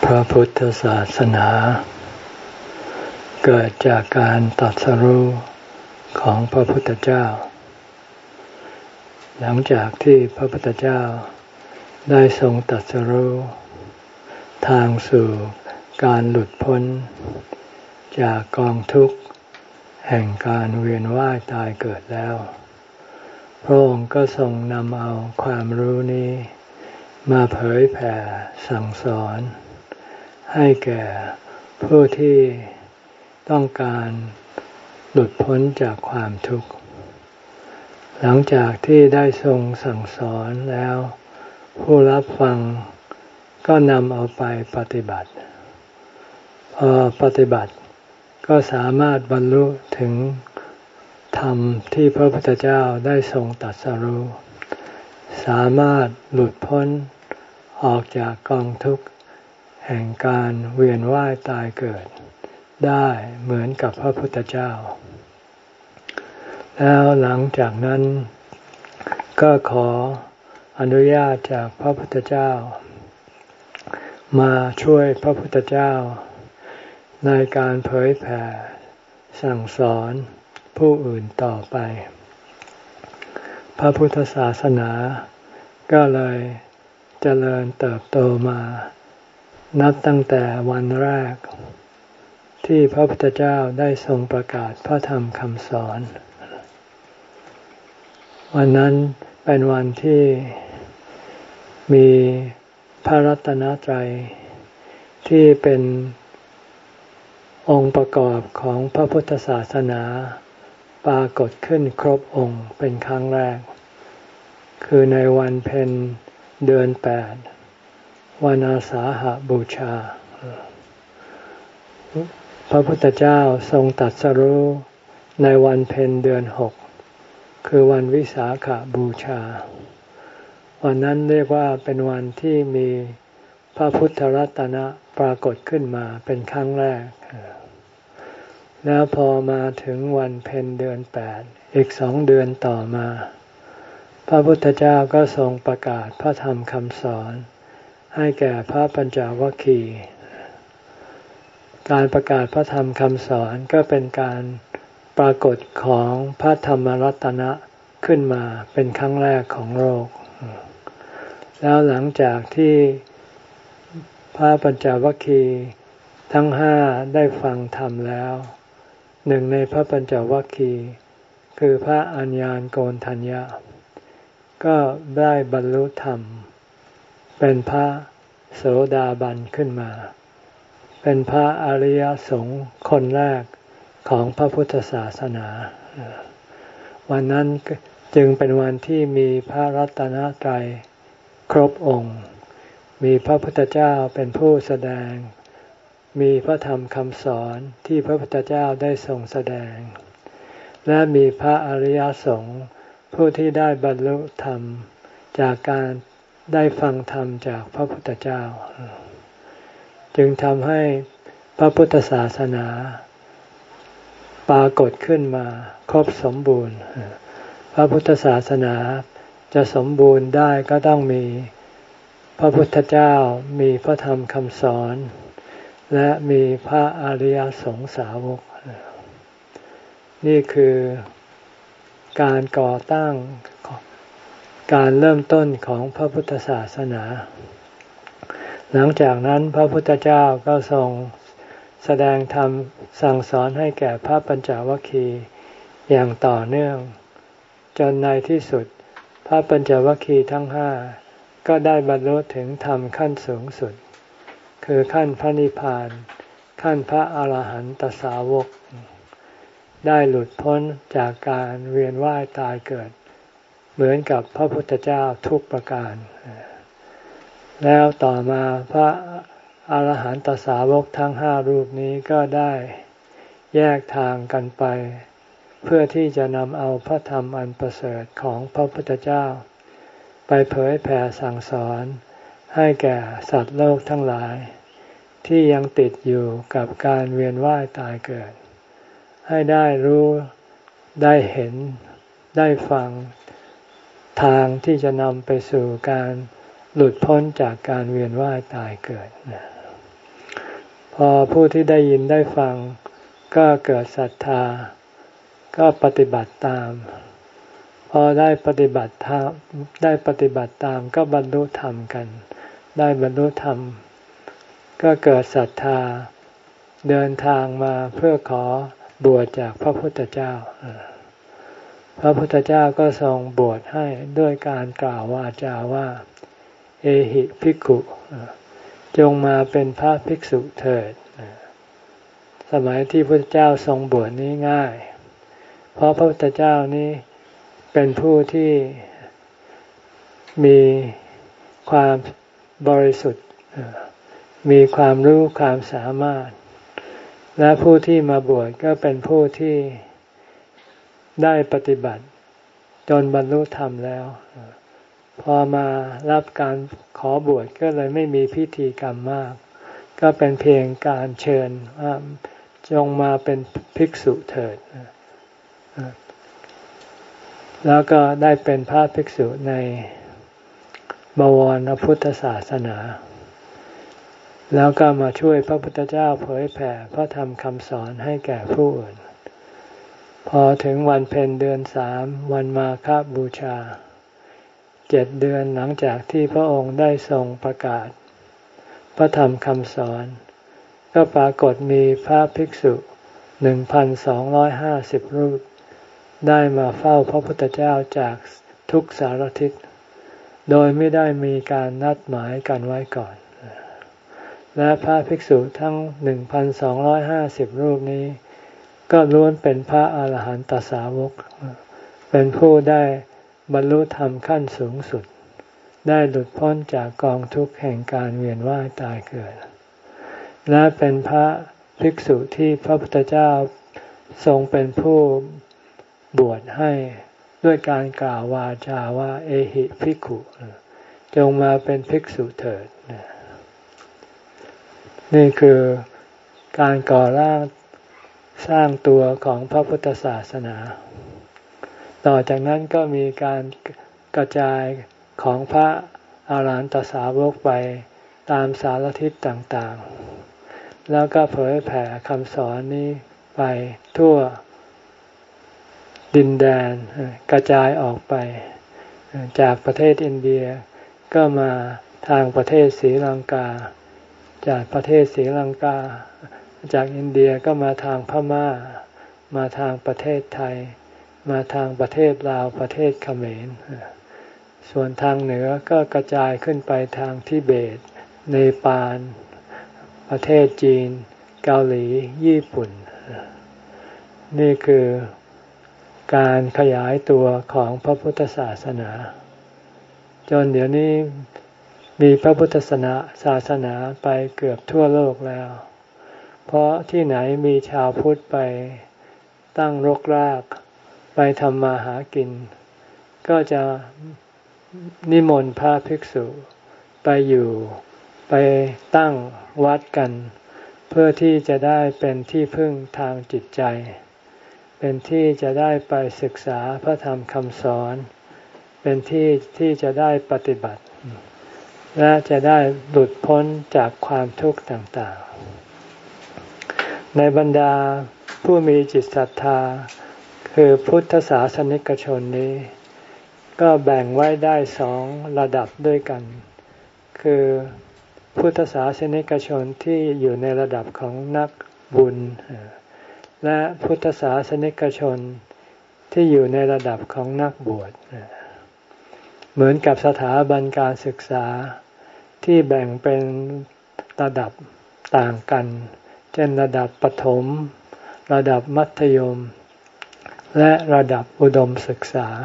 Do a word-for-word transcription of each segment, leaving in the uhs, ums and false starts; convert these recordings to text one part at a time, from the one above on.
พระพุทธศาสนาเกิดจากการตรัสรู้ของพระพุทธเจ้าหลังจากที่พระพุทธเจ้าได้ทรงตรัสรู้ทางสู่การหลุดพ้นจากกองทุกข์แห่งการเวียนว่ายตายเกิดแล้วพระองค์ก็ทรงนำเอาความรู้นี้มาเผยแผ่สั่งสอนให้แก่ผู้ที่ต้องการหลุดพ้นจากความทุกข์หลังจากที่ได้ทรงสั่งสอนแล้วผู้รับฟังก็นำเอาไปปฏิบัติพอปฏิบัติก็สามารถบรรลุถึงธรรมที่พระพุทธเจ้าได้ทรงตรัสรู้สามารถหลุดพ้นออกจากกองทุกข์แห่งการเวียนว่ายตายเกิดได้เหมือนกับพระพุทธเจ้าแล้วหลังจากนั้นก็ขออนุญาตจากพระพุทธเจ้ามาช่วยพระพุทธเจ้าในการเผยแผ่สั่งสอนผู้อื่นต่อไปพระพุทธศาสนาก็เลยเจริญเติบโตมานับตั้งแต่วันแรกที่พระพุทธเจ้าได้ทรงประกาศพระธรรมคำสอนวันนั้นเป็นวันที่มีพระรัตนตรัยที่เป็นองค์ประกอบของพระพุทธศาสนาปรากฏขึ้นครบองค์เป็นครั้งแรกคือในวันเพ็ญเดือนแปดวันอาสาฬหบูชาพระพุทธเจ้าทรงตรัสรู้ในวันเพ็ญเดือนหกคือวันวิสาขบูชาวันนั้นเรียกว่าเป็นวันที่มีพระพุทธรัตนะปรากฏขึ้นมาเป็นครั้งแรกแล้วพอมาถึงวันเพ็ญเดือนแปดอีกสองเดือนต่อมาพระพุทธเจ้าก็ทรงประกาศพระธรรมคำสอนให้แก่พระปัญจวัคคีย์การประกาศพระธรรมคำสอนก็เป็นการปรากฏของพระธรรมรัตนะขึ้นมาเป็นครั้งแรกของโลกแล้วหลังจากที่พระปัญจวัคคีย์ทั้งห้าได้ฟังธรรมแล้วหนึ่งในพระปัญจวัคคีย์คือพระอัญญาณโกณฑัญญะก็ได้บรรลุธรรมเป็นพระโสดาบันขึ้นมาเป็นพระอริยสงฆ์คนแรกของพระพุทธศาสนาวันนั้นจึงเป็นวันที่มีพระรัตนตรัยครบองค์มีพระพุทธเจ้าเป็นผู้แสดงมีพระธรรมคำสอนที่พระพุทธเจ้าได้ทรงแสดงและมีพระอริยสงฆ์ผู้ที่ได้บรรลุธรรมจากการได้ฟังธรรมจากพระพุทธเจ้าจึงทำให้พระพุทธศาสนาปรากฏขึ้นมาครบสมบูรณ์พระพุทธศาสนาจะสมบูรณ์ได้ก็ต้องมีพระพุทธเจ้ามีพระธรรมคำสอนและมีพระอริยสงสาวกนี่คือการก่อตั้งการเริ่มต้นของพระพุทธศาสนาหลังจากนั้นพระพุทธเจ้าก็ทรงแสดงธรรมสั่งสอนให้แก่พระปัญจวัคคีย์อย่างต่อเนื่องจนในที่สุดพระปัญจวัคคีย์ทั้งห้าก็ได้บรรลุถึงธรรมขั้นสูงสุดคือขั้นพระนิพพานขั้นพระอรหันตสาวกได้หลุดพ้นจากการเวียนว่ายตายเกิดเหมือนกับพระพุทธเจ้าทุกประการแล้วต่อมาพระอรหันตสาวกทั้งห้ารูปนี้ก็ได้แยกทางกันไปเพื่อที่จะนำเอาพระธรรมอันประเสริฐของพระพุทธเจ้าไปเผยแผ่สั่งสอนให้แก่สัตว์โลกทั้งหลายที่ยังติดอยู่กับการเวียนว่ายตายเกิดให้ได้รู้ได้เห็นได้ฟังทางที่จะนำไปสู่การหลุดพ้นจากการเวียนว่ายตายเกิดพอผู้ที่ได้ยินได้ฟังก็เกิดศรัทธาก็ปฏิบัติตามพอได้ปฏิบัติธรรมได้ปฏิบัติตามก็บรรลุธรรมกันได้บรรลุธรรมก็เกิดศรัทธาเดินทางมาเพื่อขอบวชจากพระพุทธเจ้าพระพุทธเจ้าก็ทรงบวชให้ด้วยการกล่าววาจาว่าเอหิภิกขุจงมาเป็นพระภิกษุเถิดสมัยที่พระพุทธเจ้าทรงบวชนี้ง่ายเพราะพระพุทธเจ้านี้เป็นผู้ที่มีความบริสุทธิ์มีความรู้ความสามารถและผู้ที่มาบวชก็เป็นผู้ที่ได้ปฏิบัติจนบรรลุธรรมแล้วพอมารับการขอบวชก็เลยไม่มีพิธีกรรมมากก็เป็นเพียงการเชิญว่าจงมาเป็นภิกษุเถิดแล้วก็ได้เป็นพระภิกษุในบวรพุทธศาสนาแล้วก็มาช่วยพระพุทธเจ้าเผยแผ่พระธรรมคำสอนให้แก่ผู้อื่นพอถึงวันเพ็ญเดือนสามวันมาฆบูชาเจ็ดเดือนหลังจากที่พระองค์ได้ทรงประกาศพระธรรมคำสอนก็ปรากฏมีพระภิกษุหนึ่งพันสองร้อยห้าสิบรูปได้มาเฝ้าพระพุทธเจ้าจากทุกสารทิศโดยไม่ได้มีการนัดหมายกันไว้ก่อนและพระภิกษุทั้ง หนึ่งพันสองร้อยห้าสิบ รูปนี้ก็ล้วนเป็นพระอาหารหันตสาวกเป็นผู้ได้บรรลุธรรมขั้นสูงสุดได้หลุดพ้นจากกองทุกข์แห่งการเวียนว่ายตายเกิดและเป็นพระภิกษุที่พระพุทธเจ้าทรงเป็นผู้บวชให้ด้วยการกล่าววาจาว่าเอหิภิกขุจงมาเป็นภิกษุเถิดนี่คือการก่อร่างสร้างตัวของพระพุทธศาสนาต่อจากนั้นก็มีการกระจายของพระอาหารหันตสาวกไปตามสารทิศต่างๆแล้วก็เผยแผ่คำสอนนี้ไปทั่วดินแดนกระจายออกไปจากประเทศอินเดียก็มาทางประเทศศรีลังกาจากประเทศศรีลังกาจากอินเดียก็มาทางพม่ามาทางประเทศไทยมาทางประเทศลาวประเทศเขมรส่วนทางเหนือก็กระจายขึ้นไปทางทิเบตเนปาลประเทศจีนเกาหลีญี่ปุ่นนี่คือการขยายตัวของพระพุทธศาสนาจนเดี๋ยวนี้มีพระพุทธศาสนาศาสนาไปเกือบทั่วโลกแล้วเพราะที่ไหนมีชาวพุทธไปตั้งรกรากไปทำมาหากินก็จะนิมนต์พระภิกษุไปอยู่ไปตั้งวัดกันเพื่อที่จะได้เป็นที่พึ่งทางจิตใจเป็นที่จะได้ไปศึกษาพระธรรมคำสอนเป็นที่ที่จะได้ปฏิบัติและจะได้หลุดพ้นจากความทุกข์ต่างๆในบรรดาผู้มีจิตศรัทธาคือพุทธศาสนิกชนนี้ก็แบ่งไว้ได้สองระดับด้วยกันคือพุทธศาสนิกชนที่อยู่ในระดับของนักบุญและพุทธศาสนิกชนที่อยู่ในระดับของนักบวชเหมือนกับสถาบันการศึกษาที่แบ่งเป็นระดับต่างกันเช่นระดับประถมระดับมัธยมและระดับอุดมศึกษา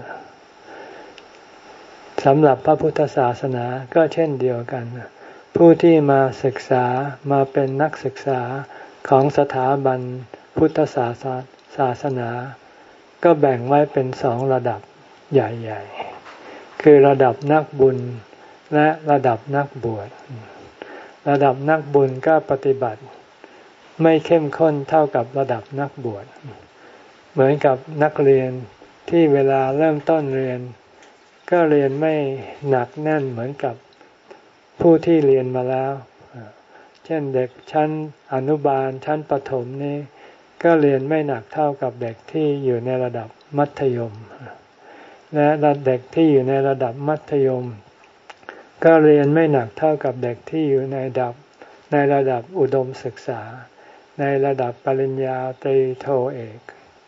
สำหรับพระพุทธศาสนาก็เช่นเดียวกันผู้ที่มาศึกษามาเป็นนักศึกษาของสถาบันพุทธศาสศาสนาก็แบ่งไว้เป็นสองระดับใหญ่ๆคือระดับนักบุญและระดับนักบวชระดับนักบุญก็ปฏิบัติไม่เข้มข้นเท่ากับระดับนักบวชเหมือนกับนักเรียนที่เวลาเริ่มต้นเรียนก็เรียนไม่หนักแน่นเหมือนกับผู้ที่เรียนมาแล้วเช่นเด็กชั้นอนุบาลชั้นประถมนี่ก็เรียนไม่หนักเท่ากับเด็กที่อยู่ในระดับมัธยมและเด็กที่อยู่ในระดับมัธยมก็เรียนไม่หนักเท่ากับเด็กที่อยู่ในระดับในระดับอุดมศึกษาในระดับปริญญาตรีโทเอก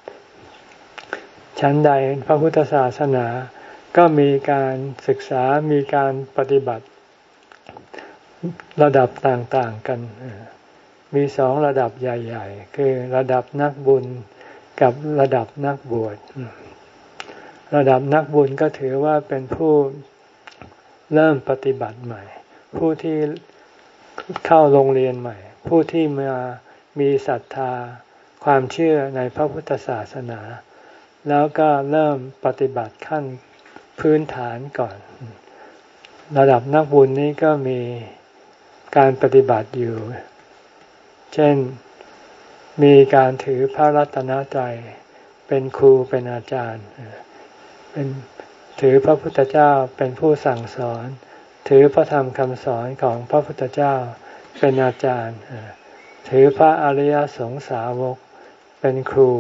ชั้นใดพระพุทธศาสนาก็มีการศึกษามีการปฏิบัติระดับต่างๆกันมีสองระดับใหญ่ๆคือระดับนักบุญกับระดับนักบวชระดับนักบุญก็ถือว่าเป็นผู้เริ่มปฏิบัติใหม่ผู้ที่เข้าโรงเรียนใหม่ผู้ที่มามีศรัทธาความเชื่อในพระพุทธศาสนาแล้วก็เริ่มปฏิบัติขั้นพื้นฐานก่อนระดับนักบุญนี้ก็มีการปฏิบัติอยู่เช่นมีการถือพระรัตนตรัยเป็นครูเป็นอาจารย์เป็นถือพระพุทธเจ้าเป็นผู้สั่งสอนถือพระธรรมคำสอนของพระพุทธเจ้าเป็นอาจารย์ถือพระอริยสงสาวกเป็นครู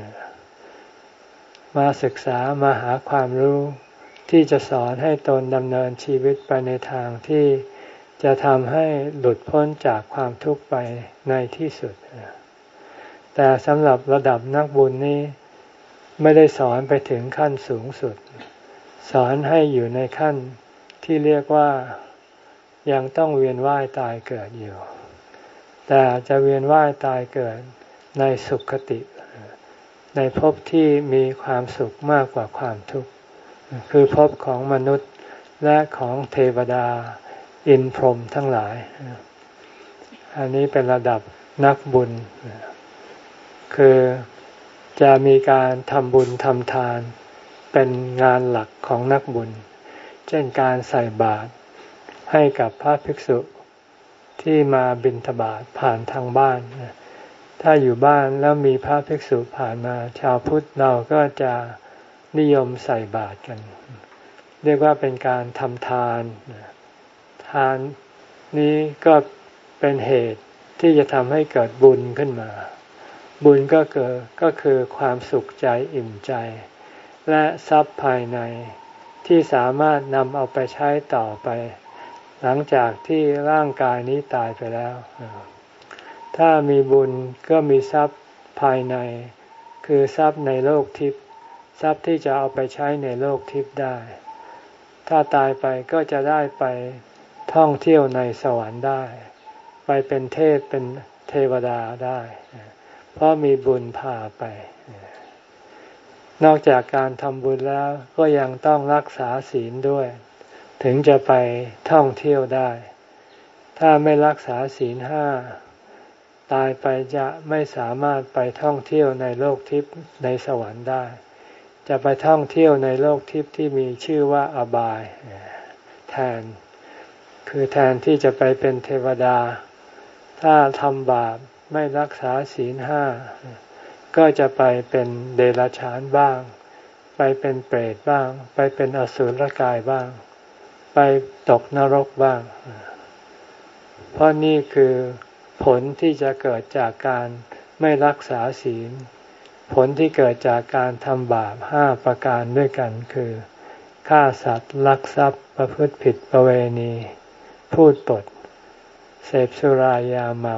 มาศึกษามาหาความรู้ที่จะสอนให้ตนดำเนินชีวิตไปในทางที่จะทำให้หลุดพ้นจากความทุกข์ไปในที่สุดแต่สำหรับระดับนักบุญนี้ไม่ได้สอนไปถึงขั้นสูงสุดสอนให้อยู่ในขั้นที่เรียกว่ายังต้องเวียนว่ายตายเกิดอยู่แต่จะเวียนว่ายตายเกิดในสุคติในภพที่มีความสุขมากกว่าความทุกข์คือภพของมนุษย์และของเทวดาอินทร์พรหมทั้งหลายอันนี้เป็นระดับนักบุญคือจะมีการทำบุญทำทานเป็นงานหลักของนักบุญเช่นการใส่บาตรให้กับพระภิกษุที่มาบิณฑบาตผ่านทางบ้านถ้าอยู่บ้านแล้วมีพระภิกษุผ่านมาชาวพุทธเราก็จะนิยมใส่บาตรกันเรียกว่าเป็นการทำทานทานนี้ก็เป็นเหตุที่จะทำให้เกิดบุญขึ้นมาบุญก็เกิดก็คือความสุขใจอิ่มใจและทรัพย์ภายในที่สามารถนำเอาไปใช้ต่อไปหลังจากที่ร่างกายนี้ตายไปแล้วถ้ามีบุญก็มีทรัพย์ภายในคือทรัพย์ในโลกทิพย์ทรัพย์ที่จะเอาไปใช้ในโลกทิพย์ได้ถ้าตายไปก็จะได้ไปท่องเที่ยวในสวรรค์ได้ไปเป็นเทพเป็นเทวดาได้เพราะมีบุญพาไปนอกจากการทำบุญแล้วก็ยังต้องรักษาศีลด้วยถึงจะไปท่องเที่ยวได้ถ้าไม่รักษาศีลห้าตายไปจะไม่สามารถไปท่องเที่ยวในโลกทิพย์ในสวรรค์ได้จะไปท่องเที่ยวในโลกทิพย์ที่มีชื่อว่าอบายแทนคือแทนที่จะไปเป็นเทวดาถ้าทำบาปไม่รักษาศีลห้าก็จะไปเป็นเดรัจฉานบ้างไปเป็นเปรตบ้างไปเป็นอสุรกายบ้างไปตกนรกบ้างเพราะนี่คือผลที่จะเกิดจากการไม่รักษาศีลผลที่เกิดจากการทำบาปห้าประการด้วยกันคือฆ่าสัตว์ลักทรัพย์ประพฤติผิดประเวณีพูดปดเสพสุรายาเมา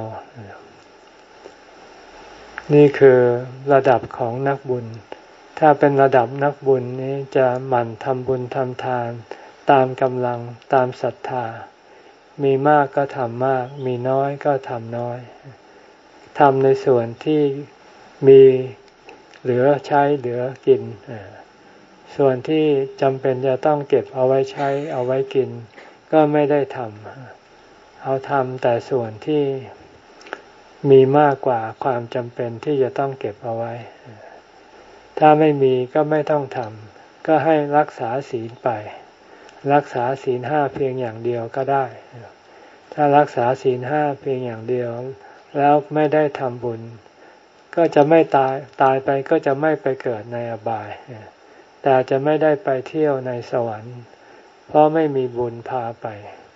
นี่คือระดับของนักบุญถ้าเป็นระดับนักบุญนี้จะหมั่นทำบุญทำทานตามกำลังตามศรัทธามีมากก็ทำมากมีน้อยก็ทำน้อยทำในส่วนที่มีเหลือใช้เหลือกินส่วนที่จำเป็นจะต้องเก็บเอาไว้ใช้เอาไว้กินก็ไม่ได้ทำเอาทำแต่ส่วนที่มีมากกว่าความจำเป็นที่จะต้องเก็บเอาไว้ถ้าไม่มีก็ไม่ต้องทำก็ให้รักษาศีลไปรักษาศีลห้าเพียงอย่างเดียวก็ได้ถ้ารักษาศีลห้าเพียงอย่างเดียวแล้วไม่ได้ทำบุญก็จะไม่ตายตายไปก็จะไม่ไปเกิดในอบายแต่จะไม่ได้ไปเที่ยวในสวรรค์เพราะไม่มีบุญพาไป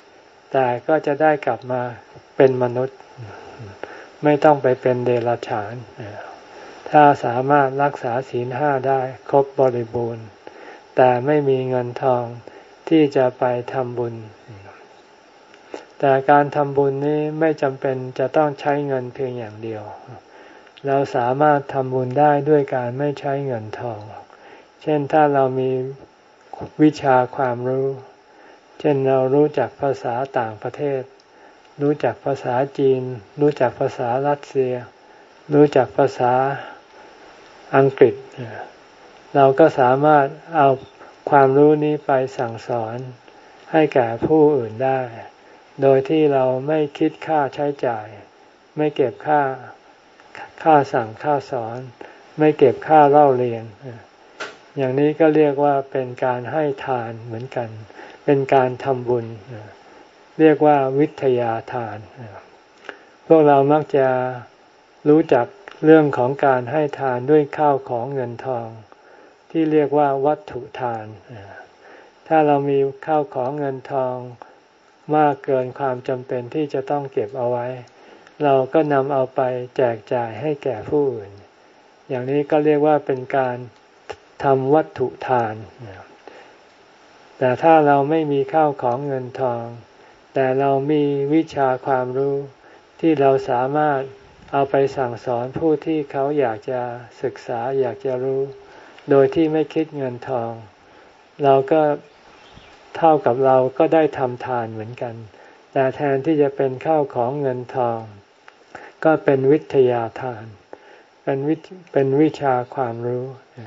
แต่ก็จะได้กลับมาเป็นมนุษย์ไม่ต้องไปเป็นเดรัจฉานถ้าสามารถรักษาศีลห้าได้ครบบริบูรณ์แต่ไม่มีเงินทองที่จะไปทำบุญแต่การทำบุญนี้ไม่จำเป็นจะต้องใช้เงินเพียงอย่างเดียวเราสามารถทำบุญได้ด้วยการไม่ใช้เงินทองเช่นถ้าเรามีวิชาความรู้เช่นเรารู้จักภาษาต่างประเทศรู้จักภาษาจีนรู้จักภาษารัสเซียรู้จักภาษาอังกฤษเราก็สามารถเอาความรู้นี้ไปสั่งสอนให้แก่ผู้อื่นได้โดยที่เราไม่คิดค่าใช้จ่ายไม่เก็บค่าค่าสั่งค่าสอนไม่เก็บค่าเล่าเรียนอย่างนี้ก็เรียกว่าเป็นการให้ทานเหมือนกันเป็นการทำบุญเรียกว่าวิทยาทานพวกเรามักจะรู้จักเรื่องของการให้ทานด้วยข้าวของเงินทองที่เรียกว่าวัตถุทานถ้าเรามีข้าวของเงินทองมากเกินความจำเป็นที่จะต้องเก็บเอาไว้เราก็นำเอาไปแจกจ่ายให้แก่ผู้อื่นอย่างนี้ก็เรียกว่าเป็นการทำวัตถุทานแต่ถ้าเราไม่มีข้าวของเงินทองแต่เรามีวิชาความรู้ที่เราสามารถเอาไปสั่งสอนผู้ที่เขาอยากจะศึกษาอยากจะรู้โดยที่ไม่คิดเงินทองเราก็เท่ากับเราก็ได้ทำทานเหมือนกันแต่แทนที่จะเป็นข้าวของเงินทองก็เป็นวิทยาทานเป็นวิเป็นวิชาความรู้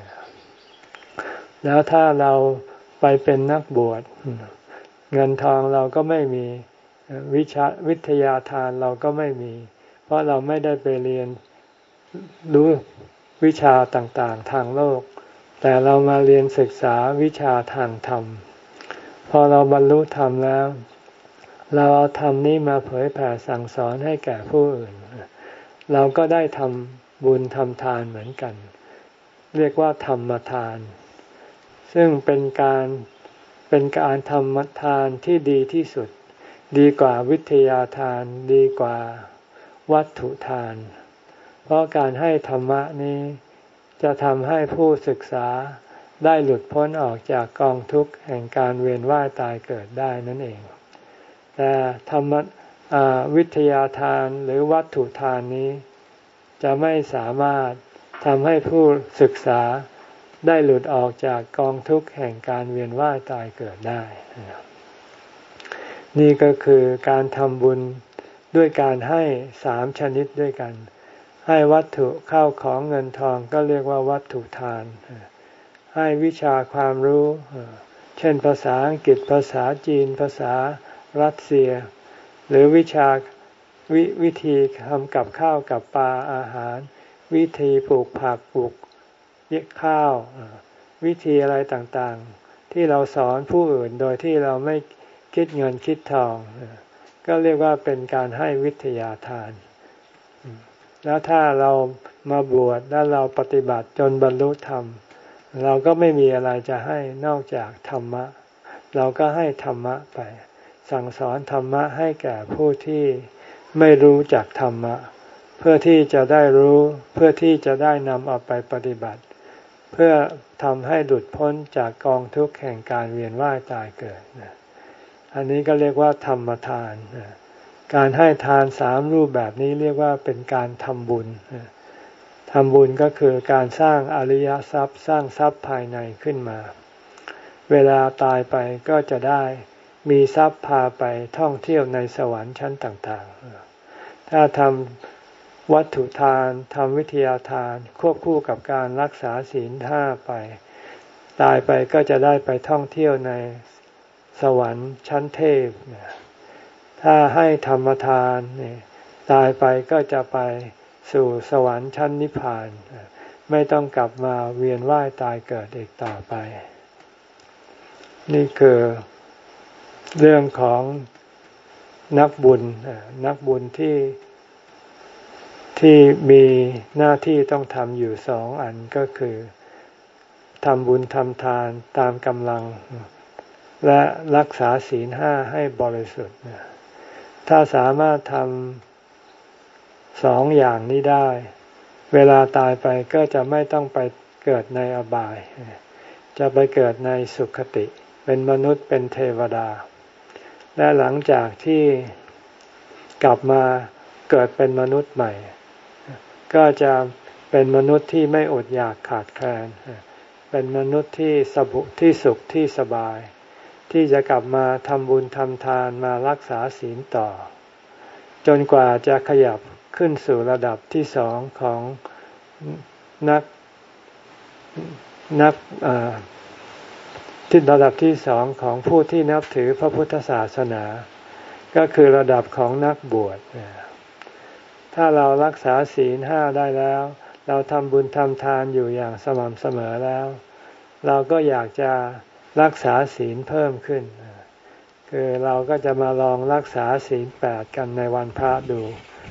แล้วถ้าเราไปเป็นนักบวชเงินทองเราก็ไม่มีวิชาวิทยาทานเราก็ไม่มีเพราะเราไม่ได้ไปเรียนรู้วิชาต่างๆทางโลกแต่เรามาเรียนศึกษาวิชาทางธรรมพอเราบรรลุธรรมแล้วเราเอาธรรมนี้มาเผยแผ่สั่งสอนให้แก่ผู้อื่นเราก็ได้ทำบุญทำทานเหมือนกันเรียกว่าธรรมทานซึ่งเป็นการเป็นการทำทานที่ดีที่สุดดีกว่าวิทยาทานดีกว่าวัตถุทานเพราะการให้ธรรมะนี้จะทำให้ผู้ศึกษาได้หลุดพ้นออกจากกองทุกข์แห่งการเวียนว่ายตายเกิดได้นั่นเองแต่ธรรมะวิทยาทานหรือวัตถุทานนี้จะไม่สามารถทำให้ผู้ศึกษาได้หลุดออกจากกองทุกข์แห่งการเวียนว่ายตายเกิดได้นี่ก็คือการทำบุญด้วยการให้สามชนิดด้วยกันให้วัตถุเข้าของเงินทองก็เรียกว่าวัตถุทานให้วิชาความรู้เช่นภาษาอังกฤษภาษาจีนภาษารัสเซียหรือวิชา ว, วิธีทำกับข้าวกับปลาอาหารวิธีปลูกผักปลูกเย็บข้าววิธีอะไรต่างๆที่เราสอนผู้อื่นโดยที่เราไม่คิดเงินคิดทองก็เรียกว่าเป็นการให้วิทยาทานแล้วถ้าเรามาบวชแล้วเราปฏิบัติจนบรรลุธรรมเราก็ไม่มีอะไรจะให้นอกจากธรรมะเราก็ให้ธรรมะไปสั่งสอนธรรมะให้แก่ผู้ที่ไม่รู้จักธรรมะเพื่อที่จะได้รู้เพื่อที่จะได้นำเอาไปปฏิบัติเพื่อทำให้หลุดพ้นจากกองทุกข์แห่งการเวียนว่ายตายเกิดอันนี้ก็เรียกว่าธรรมทานการให้ทานสามรูปแบบนี้เรียกว่าเป็นการทำบุญทำบุญก็คือการสร้างอริยทรัพย์สร้างทรัพย์ภายในขึ้นมาเวลาตายไปก็จะได้มีทรัพย์พาไปท่องเที่ยวในสวรรค์ชั้นต่างๆถ้าทำวัตถุทานทำวิทยาทานควบคู่กับการรักษาศีลห้าไปตายไปก็จะได้ไปท่องเที่ยวในสวรรค์ชั้นเทพถ้าให้ธรรมทานตายไปก็จะไปสู่สวรรค์ชั้นนิพพานไม่ต้องกลับมาเวียนว่ายตายเกิดอีกต่อไปนี่คือเรื่องของนักบุญนักบุญที่ที่มีหน้าที่ต้องทำอยู่สองอันก็คือทำบุญทำทานตามกำลังและรักษาศีลห้าให้บริสุทธิ์ถ้าสามารถทำสองอย่างนี้ได้เวลาตายไปก็จะไม่ต้องไปเกิดในอบายจะไปเกิดในสุคติเป็นมนุษย์เป็นเทวดาและหลังจากที่กลับมาเกิดเป็นมนุษย์ใหม่ก็จะเป็นมนุษย์ที่ไม่อดอยากขาดแคลนเป็นมนุษย์ที่สบุที่สุขที่สบายที่จะกลับมาทำบุญทำทานมารักษาศีลต่อจนกว่าจะขยับขึ้นสู่ระดับที่สองของนักนักที่ระดับที่สองของผู้ที่นับถือพระพุทธศาสนาก็คือระดับของนักบวชถ้าเรารักษาศีลห้าได้แล้วเราทำบุญทำทานอยู่อย่างสม่ำเสมอแล้วเราก็อยากจะรักษาศีลเพิ่มขึ้นคือเราก็จะมาลองรักษาศีลแปดกันในวันพระดู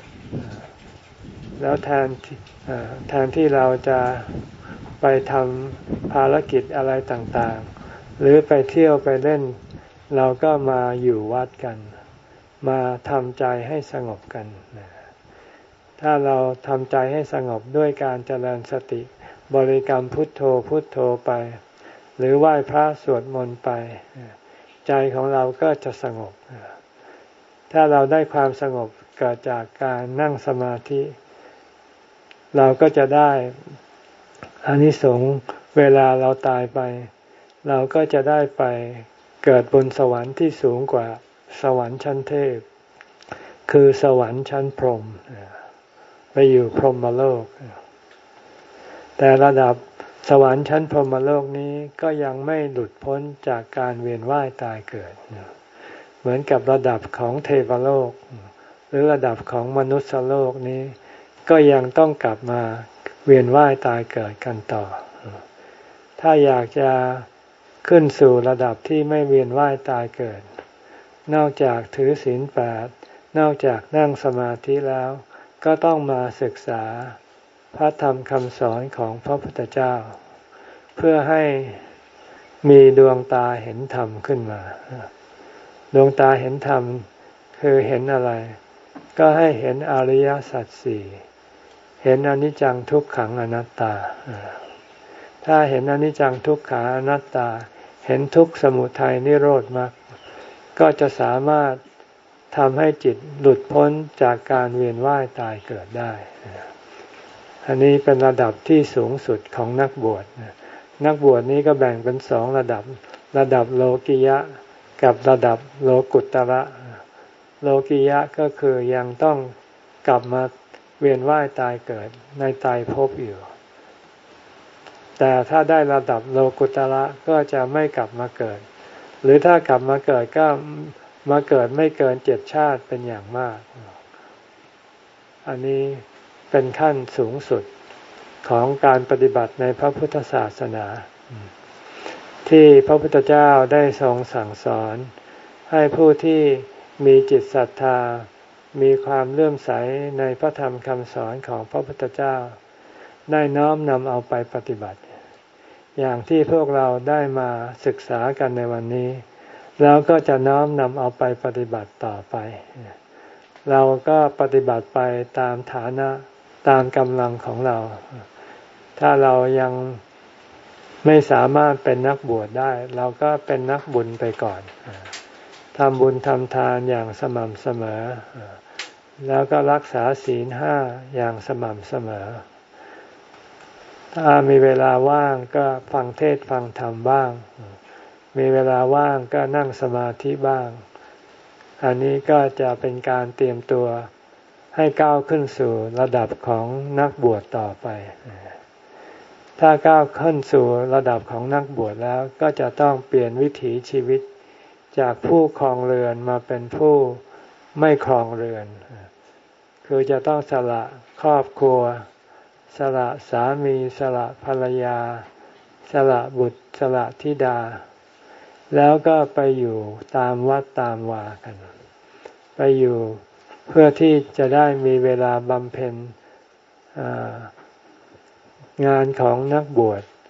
แล้วแทนแทนที่เราจะไปทำภารกิจอะไรต่างๆหรือไปเที่ยวไปเล่นเราก็มาอยู่วัดกันมาทำใจให้สงบกันถ้าเราทำใจให้สงบด้วยการเจริญสติบริกรรมพุทโธพุทโธไปหรือไหว้พระสวดมนต์ไปใจของเราก็จะสงบถ้าเราได้ความสงบเกิดจากการนั่งสมาธิเราก็จะได้อานิสงส์เวลาเราตายไปเราก็จะได้ไปเกิดบนสวรรค์ที่สูงกว่าสวรรค์ชั้นเทพคือสวรรค์ชั้นพรหมไปอยู่พรหมโลกแต่ระดับสวรรค์ชั้นพรหมโลกนี้ก็ยังไม่หลุดพ้นจากการเวียนว่ายตายเกิดเหมือนกับระดับของเทวโลกหรือระดับของมนุษย์โลกนี้ก็ยังต้องกลับมาเวียนว่ายตายเกิดกันต่อถ้าอยากจะขึ้นสู่ระดับที่ไม่เวียนว่ายตายเกิดนอกจากถือศีลแปดนอกจากนั่งสมาธิแล้วก็ต้องมาศึกษาพระธรรมคำสอนของพระพุทธเจ้าเพื่อให้มีดวงตาเห็นธรรมขึ้นมาดวงตาเห็นธรรมคือเห็นอะไรก็ให้เห็นอริยสัจสี่เห็นอนิจจังทุกขังอนัตตาถ้าเห็นอนิจจังทุกขังอนัตตาเห็นทุกข์สมุทัยนิโรธมรรคก็จะสามารถทำให้จิตหลุดพ้นจากการเวียนว่ายตายเกิดได้อันนี้เป็นระดับที่สูงสุดของนักบวชนักบวชนี้ก็แบ่งเป็นสองระดับระดับโลกิยะกับระดับโลกุตตระโลกิยะก็คือยังต้องกลับมาเวียนว่ายตายเกิดในตายภพอยู่แต่ถ้าได้ระดับโลกุตระก็จะไม่กลับมาเกิดหรือถ้ากลับมาเกิดก็มาเกิดไม่เกินเจ็ดชาติเป็นอย่างมากอันนี้เป็นขั้นสูงสุดของการปฏิบัติในพระพุทธศาสนาที่พระพุทธเจ้าได้ทรงสั่งสอนให้ผู้ที่มีจิตศรัทธามีความเลื่อมใสในพระธรรมคำสอนของพระพุทธเจ้าได้น้อมนำเอาไปปฏิบัติอย่างที่พวกเราได้มาศึกษากันในวันนี้แล้วก็จะน้อมนำเอาไปปฏิบัติต่อไปเราก็ปฏิบัติไปตามฐานะตามกำลังของเราถ้าเรายังไม่สามารถเป็นนักบวชได้เราก็เป็นนักบุญไปก่อนทำบุญทำทานอย่างสม่ำเสมอแล้วก็รักษาศีลห้าอย่างสม่ำเสมอถ้ามีเวลาว่างก็ฟังเทศน์ฟังธรรมบ้างมีเวลาว่างก็นั่งสมาธิบ้างอันนี้ก็จะเป็นการเตรียมตัวให้ก้าวขึ้นสู่ระดับของนักบวชต่อไปถ้าก้าวขึ้นสู่ระดับของนักบวชแล้วก็จะต้องเปลี่ยนวิถีชีวิตจากผู้ครองเรือนมาเป็นผู้ไม่ครองเรือนคือจะต้องสละครอบครัวสละสามีสละภรรยาสละบุตรสละธิดาแล้วก็ไปอยู่ตามวัดตามวากันไปอยู่เพื่อที่จะได้มีเวลาบำเพ็ญงานของนักบวช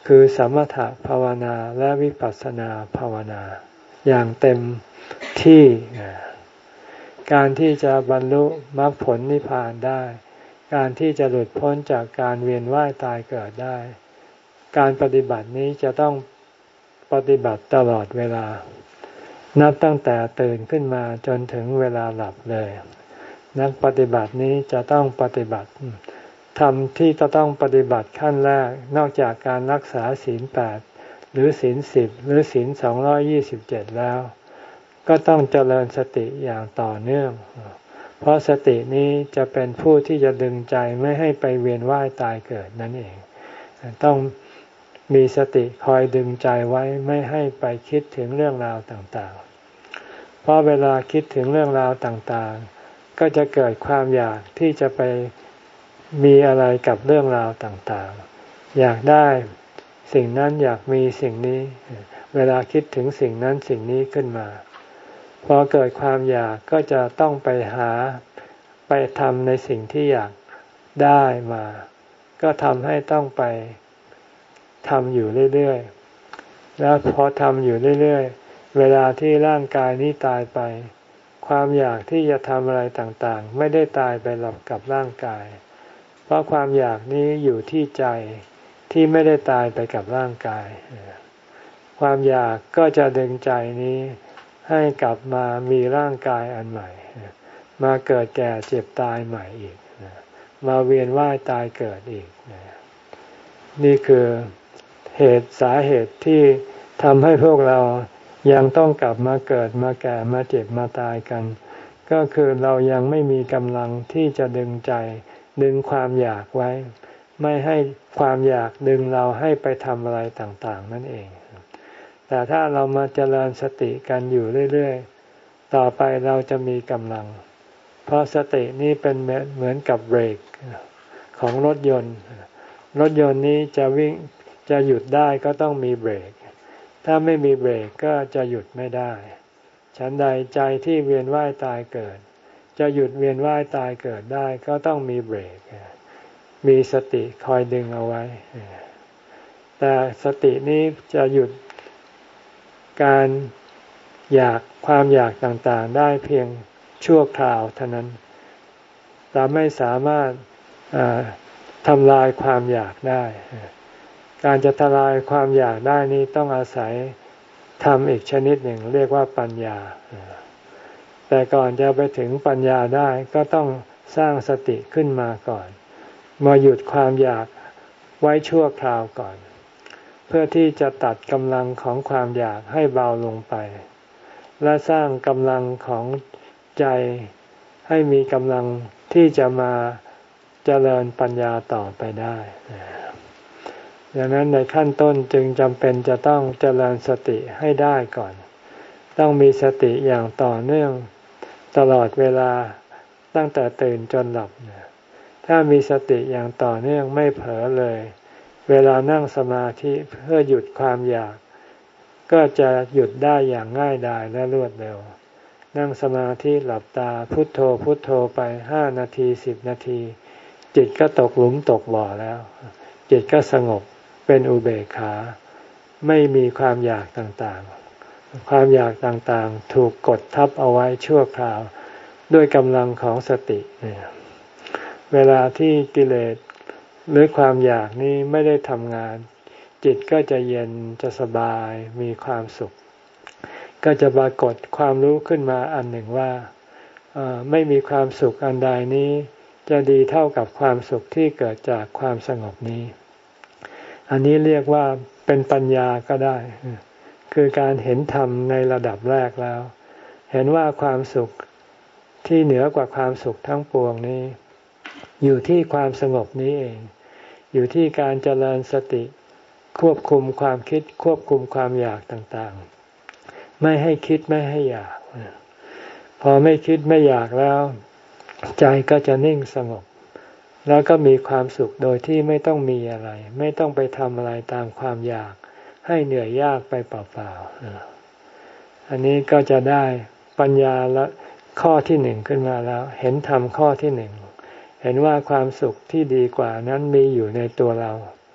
คือสมถะภาวนาและวิปัสสนาภาวนาอย่างเต็มที่การที่จะบรรลุมรรคผลนิพพานได้การที่จะหลุดพ้นจากการเวียนว่ายตายเกิดได้การปฏิบัตินี้จะต้องปฏิบัติตลอดเวลานับตั้งแต่ตื่นขึ้นมาจนถึงเวลาหลับเลยนักปฏิบัตินี้จะต้องปฏิบัติธรรมที่จะต้องปฏิบัติขั้นแรกนอกจากการรักษาศีลแปดหรือศีลสิบหรือศีลสองร้อยยี่สิบเจ็ดแล้วก็ต้องเจริญสติอย่างต่อเนื่องเพราะสตินี้จะเป็นผู้ที่จะดึงใจไม่ให้ไปเวียนว่ายตายเกิดนั่นเองต้องมีสติคอยดึงใจไว้ไม่ให้ไปคิดถึงเรื่องราวต่างๆเพราะเวลาคิดถึงเรื่องราวต่างๆก็จะเกิดความอยากที่จะไปมีอะไรกับเรื่องราวต่างๆอยากได้สิ่งนั้นอยากมีสิ่งนี้เวลาคิดถึงสิ่งนั้นสิ่งนี้ขึ้นมาพอเกิดความอยากก็จะต้องไปหาไปทำในสิ่งที่อยากได้มาก็ทำให้ต้องไปทำอยู่เรื่อยๆแล้วพอทำอยู่เรื่อยๆเวลาที่ร่างกายนี้ตายไปความอยากที่จะทำอะไรต่างๆไม่ได้ตายไปหลับกับร่างกายเพราะความอยากนี้อยู่ที่ใจที่ไม่ได้ตายไปกับร่างกายความอยากก็จะดึงใจนี้ให้กลับมามีร่างกายอันใหม่มาเกิดแก่เจ็บตายใหม่อีกมาเวียนว่ายตายเกิดอีกนี่คือเหตุสาเหตุที่ทำให้พวกเรายังต้องกลับมาเกิดมาแก่มาเจ็บมาตายกันก็คือเรายังไม่มีกำลังที่จะดึงใจดึงความอยากไว้ไม่ให้ความอยากดึงเราให้ไปทำอะไรต่างๆนั่นเองแต่ถ้าเรามาเจริญสติกันอยู่เรื่อยๆต่อไปเราจะมีกำลังเพราะสตินี้เป็นเหมือนกับเบรกของรถยนต์รถยนต์นี้จะวิ่งจะหยุดได้ก็ต้องมีเบรกถ้าไม่มีเบรกก็จะหยุดไม่ได้ฉันใดใจที่เวียนว่ายตายเกิดจะหยุดเวียนว่ายตายเกิดได้ก็ต้องมีเบรกมีสติคอยดึงเอาไว้แต่สตินี้จะหยุดการอยากความอยากต่างๆได้เพียงชั่วคราวเท่านั้นแต่ไม่สามารถทำลายความอยากได้การจะทำลายความอยากได้นี้ต้องอาศัยธรรมอีกชนิดหนึ่งเรียกว่าปัญญาแต่ก่อนจะไปถึงปัญญาได้ก็ต้องสร้างสติขึ้นมาก่อนมาหยุดความอยากไว้ชั่วคราวก่อนเพื่อที่จะตัดกำลังของความอยากให้เบาลงไปและสร้างกำลังของใจให้มีกำลังที่จะมาเจริญปัญญาต่อไปได้ดังนั้นในขั้นต้นจึงจำเป็นจะต้องเจริญสติให้ได้ก่อนต้องมีสติอย่างต่อเนื่องตลอดเวลาตั้งแต่ตื่นจนหลับถ้ามีสติอย่างต่อเนื่องไม่เผลอเลยเวลานั่งสมาธิเพื่อหยุดความอยากก็จะหยุดได้อย่างง่ายดายและรวดเร็วนั่งสมาธิหลับตาพุทโธพุทโธไปห้านาทีสิบนาทีจิตก็ตกหลุมตกบ่อแล้วจิตก็สงบเป็นอุเบกขาไม่มีความอยากต่างๆความอยากต่างๆถูกกดทับเอาไว้ชั่วคราวด้วยกำลังของสติเวลาที่กิเลสหรือความอยากนี้ไม่ได้ทำงานจิตก็จะเย็นจะสบายมีความสุขก็จะปรากฏความรู้ขึ้นมาอันหนึ่งว่าไม่มีความสุขอันใดนี้จะดีเท่ากับความสุขที่เกิดจากความสงบนี้อันนี้เรียกว่าเป็นปัญญาก็ได้คือการเห็นธรรมในระดับแรกแล้วเห็นว่าความสุขที่เหนือกว่าความสุขทั้งปวงนี้อยู่ที่ความสงบนี้เองอยู่ที่การเจริญสติควบคุมความคิดควบคุมความอยากต่างๆไม่ให้คิดไม่ให้อยากพอไม่คิดไม่อยากแล้วใจก็จะนิ่งสงบแล้วก็มีความสุขโดยที่ไม่ต้องมีอะไรไม่ต้องไปทำอะไรตามความอยากให้เหนื่อยยากไปเปล่าๆอันนี้ก็จะได้ปัญญาละข้อที่หนึ่งขึ้นมาแล้วเห็นธรรมข้อที่หนึ่งเห็นว่าความสุขที่ดีกว่านั้นมีอยู่ในตัวเรา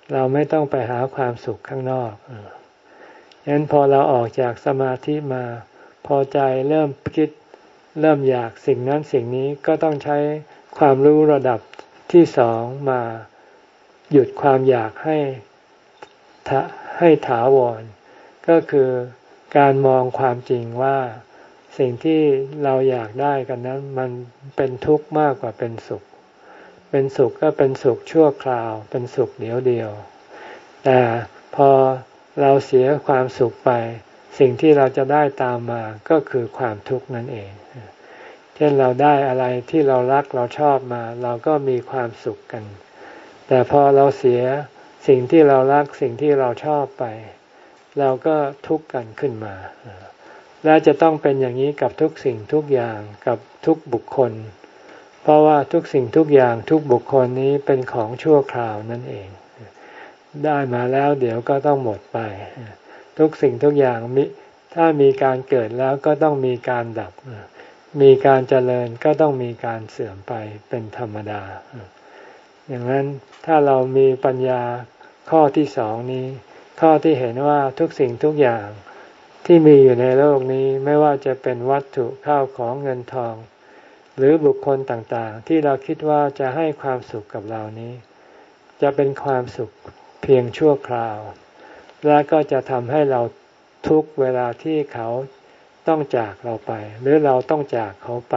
เราไม่ต้องไปหาความสุขข้างนอกฉะนั้นพอเราออกจากสมาธิมาพอใจเริ่มคิดเริ่มอยากสิ่งนั้นสิ่งนี้ก็ต้องใช้ความรู้ระดับที่สองมาหยุดความอยากให้ให้ถาวรก็คือการมองความจริงว่าสิ่งที่เราอยากได้กันนั้นมันเป็นทุกข์มากกว่าเป็นสุขเป็นสุขก็เป็นสุขชั่วคราวเป็นสุขเดียวเดียวแต่พอเราเสียความสุขไปสิ่งที่เราจะได้ตามมาก็คือความทุกข์นั่นเองเช่นเราได้อะไรที่เรารักเราชอบมาเราก็มีความสุขกันแต่พอเราเสียสิ่งที่เรารักสิ่งที่เราชอบไปเราก็ทุกข์กันขึ้นมาและจะต้องเป็นอย่างนี้กับทุกสิ่งทุกอย่างกับทุกบุคคลเพราะว่าทุกสิ่งทุกอย่างทุกบุคคลนี้เป็นของชั่วคราวนั่นเองได้มาแล้วเดี๋ยวก็ต้องหมดไปทุกสิ่งทุกอย่างมิถ้ามีการเกิดแล้วก็ต้องมีการดับมีการเจริญก็ต้องมีการเสื่อมไปเป็นธรรมดาอย่างนั้นถ้าเรามีปัญญาข้อที่สองนี้ข้อที่เห็นว่าทุกสิ่งทุกอย่างที่มีอยู่ในโลกนี้ไม่ว่าจะเป็นวัตถุข้าวของเงินทองหรือบุคคลต่างๆที่เราคิดว่าจะให้ความสุขกับเรานี้จะเป็นความสุขเพียงชั่วคราวและก็จะทำให้เราทุกเวลาที่เขาต้องจากเราไปหรือเราต้องจากเขาไป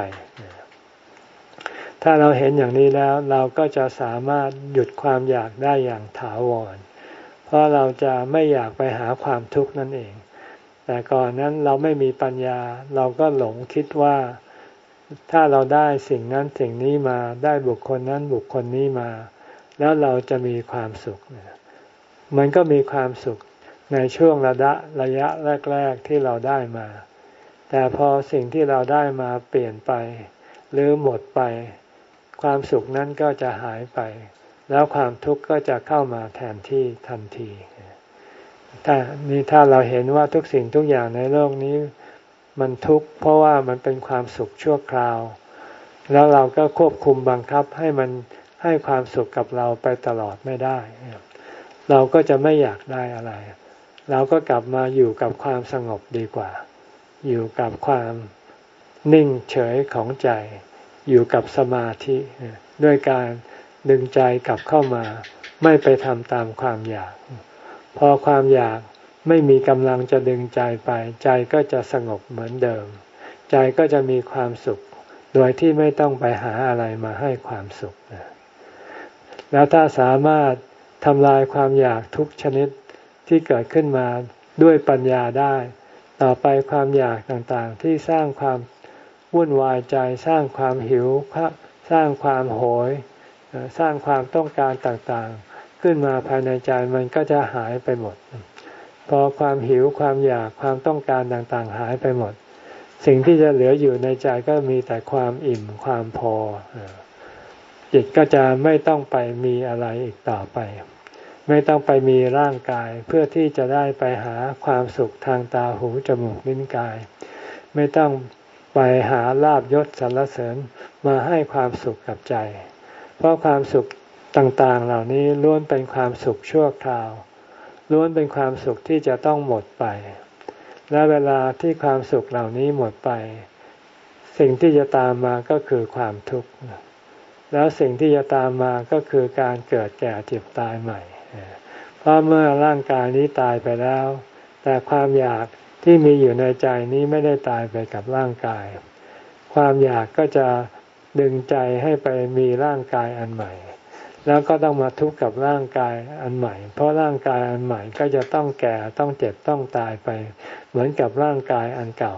ถ้าเราเห็นอย่างนี้แล้วเราก็จะสามารถหยุดความอยากได้อย่างถาวรเพราะเราจะไม่อยากไปหาความทุกข์นั่นเองแต่ก่อนนั้นเราไม่มีปัญญาเราก็หลงคิดว่าถ้าเราได้สิ่งนั้นสิ่งนี้มาได้บุคคลนั้นบุคคลนี้มาแล้วเราจะมีความสุขมันก็มีความสุขในช่วงระยะระยะแรกๆที่เราได้มาแต่พอสิ่งที่เราได้มาเปลี่ยนไปหรือหมดไปความสุขนั้นก็จะหายไปแล้วความทุกข์ก็จะเข้ามาแทนที่ทันทีถ้านี่ถ้าเราเห็นว่าทุกสิ่งทุกอย่างในโลกนี้มันทุกข์เพราะว่ามันเป็นความสุขชั่วคราวแล้วเราก็ควบคุมบังคับให้มันให้ความสุขกับเราไปตลอดไม่ได้เราก็จะไม่อยากได้อะไรเราก็กลับมาอยู่กับความสงบดีกว่าอยู่กับความนิ่งเฉยของใจอยู่กับสมาธิด้วยการดึงใจกลับเข้ามาไม่ไปทำตามความอยากพอความอยากไม่มีกำลังจะดึงใจไปใจก็จะสงบเหมือนเดิมใจก็จะมีความสุขโดยที่ไม่ต้องไปหาอะไรมาให้ความสุขแล้วถ้าสามารถทำลายความอยากทุกชนิดที่เกิดขึ้นมาด้วยปัญญาได้ต่อไปความอยากต่างๆที่สร้างความวุ่นวายใจสร้างความหิวสร้างความโหยสร้างความต้องการต่างๆขึ้นมาภายในใจมันก็จะหายไปหมดพอความหิวความอยากความต้องการต่างๆหายไปหมดสิ่งที่จะเหลืออยู่ในใจก็มีแต่ความอิ่มความพอจิตก็จะไม่ต้องไปมีอะไรอีกต่อไปไม่ต้องไปมีร่างกายเพื่อที่จะได้ไปหาความสุขทางตาหูจมูกลิ้นกายไม่ต้องไปหาลาภยศสรรเสริญมาให้ความสุขกับใจเพราะความสุขต่างๆเหล่านี้ล้วนเป็นความสุขชั่วคราวล้วนเป็นความสุขที่จะต้องหมดไปและเวลาที่ความสุขเหล่านี้หมดไปสิ่งที่จะตามมาก็คือความทุกข์แล้วสิ่งที่จะตามมาก็คือการเกิดแก่เจ็บตายใหม่เพราะเมื่อร่างกายนี้ตายไปแล้วแต่ความอยากที่มีอยู่ในใจนี้ไม่ได้ตายไปกับร่างกายความอยากก็จะดึงใจให้ไปมีร่างกายอันใหม่แล้วก็ต้องมาทุกข์กับร่างกายอันใหม่เพราะร่างกายอันใหม่ก็จะต้องแก่ต้องเจ็บต้องตายไปเหมือนกับร่างกายอันเก่า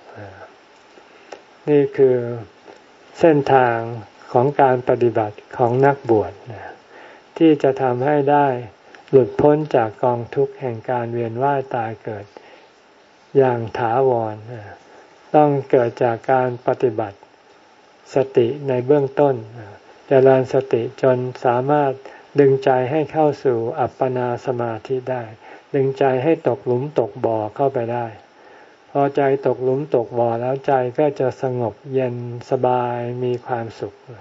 นี่คือเส้นทางของการปฏิบัติของนักบวชที่จะทำให้ได้หลุดพ้นจากกองทุกข์แห่งการเวียนว่ายตายเกิดอย่างถาวรต้องเกิดจากการปฏิบัติสติในเบื้องต้นเจริญสติจนสามารถดึงใจให้เข้าสู่อัปปนาสมาธิได้ดึงใจให้ตกหลุมตกบ่อเข้าไปได้พอใจตกหลุมตกบ่อแล้วใจก็จะสงบเย็นสบายมีความสุข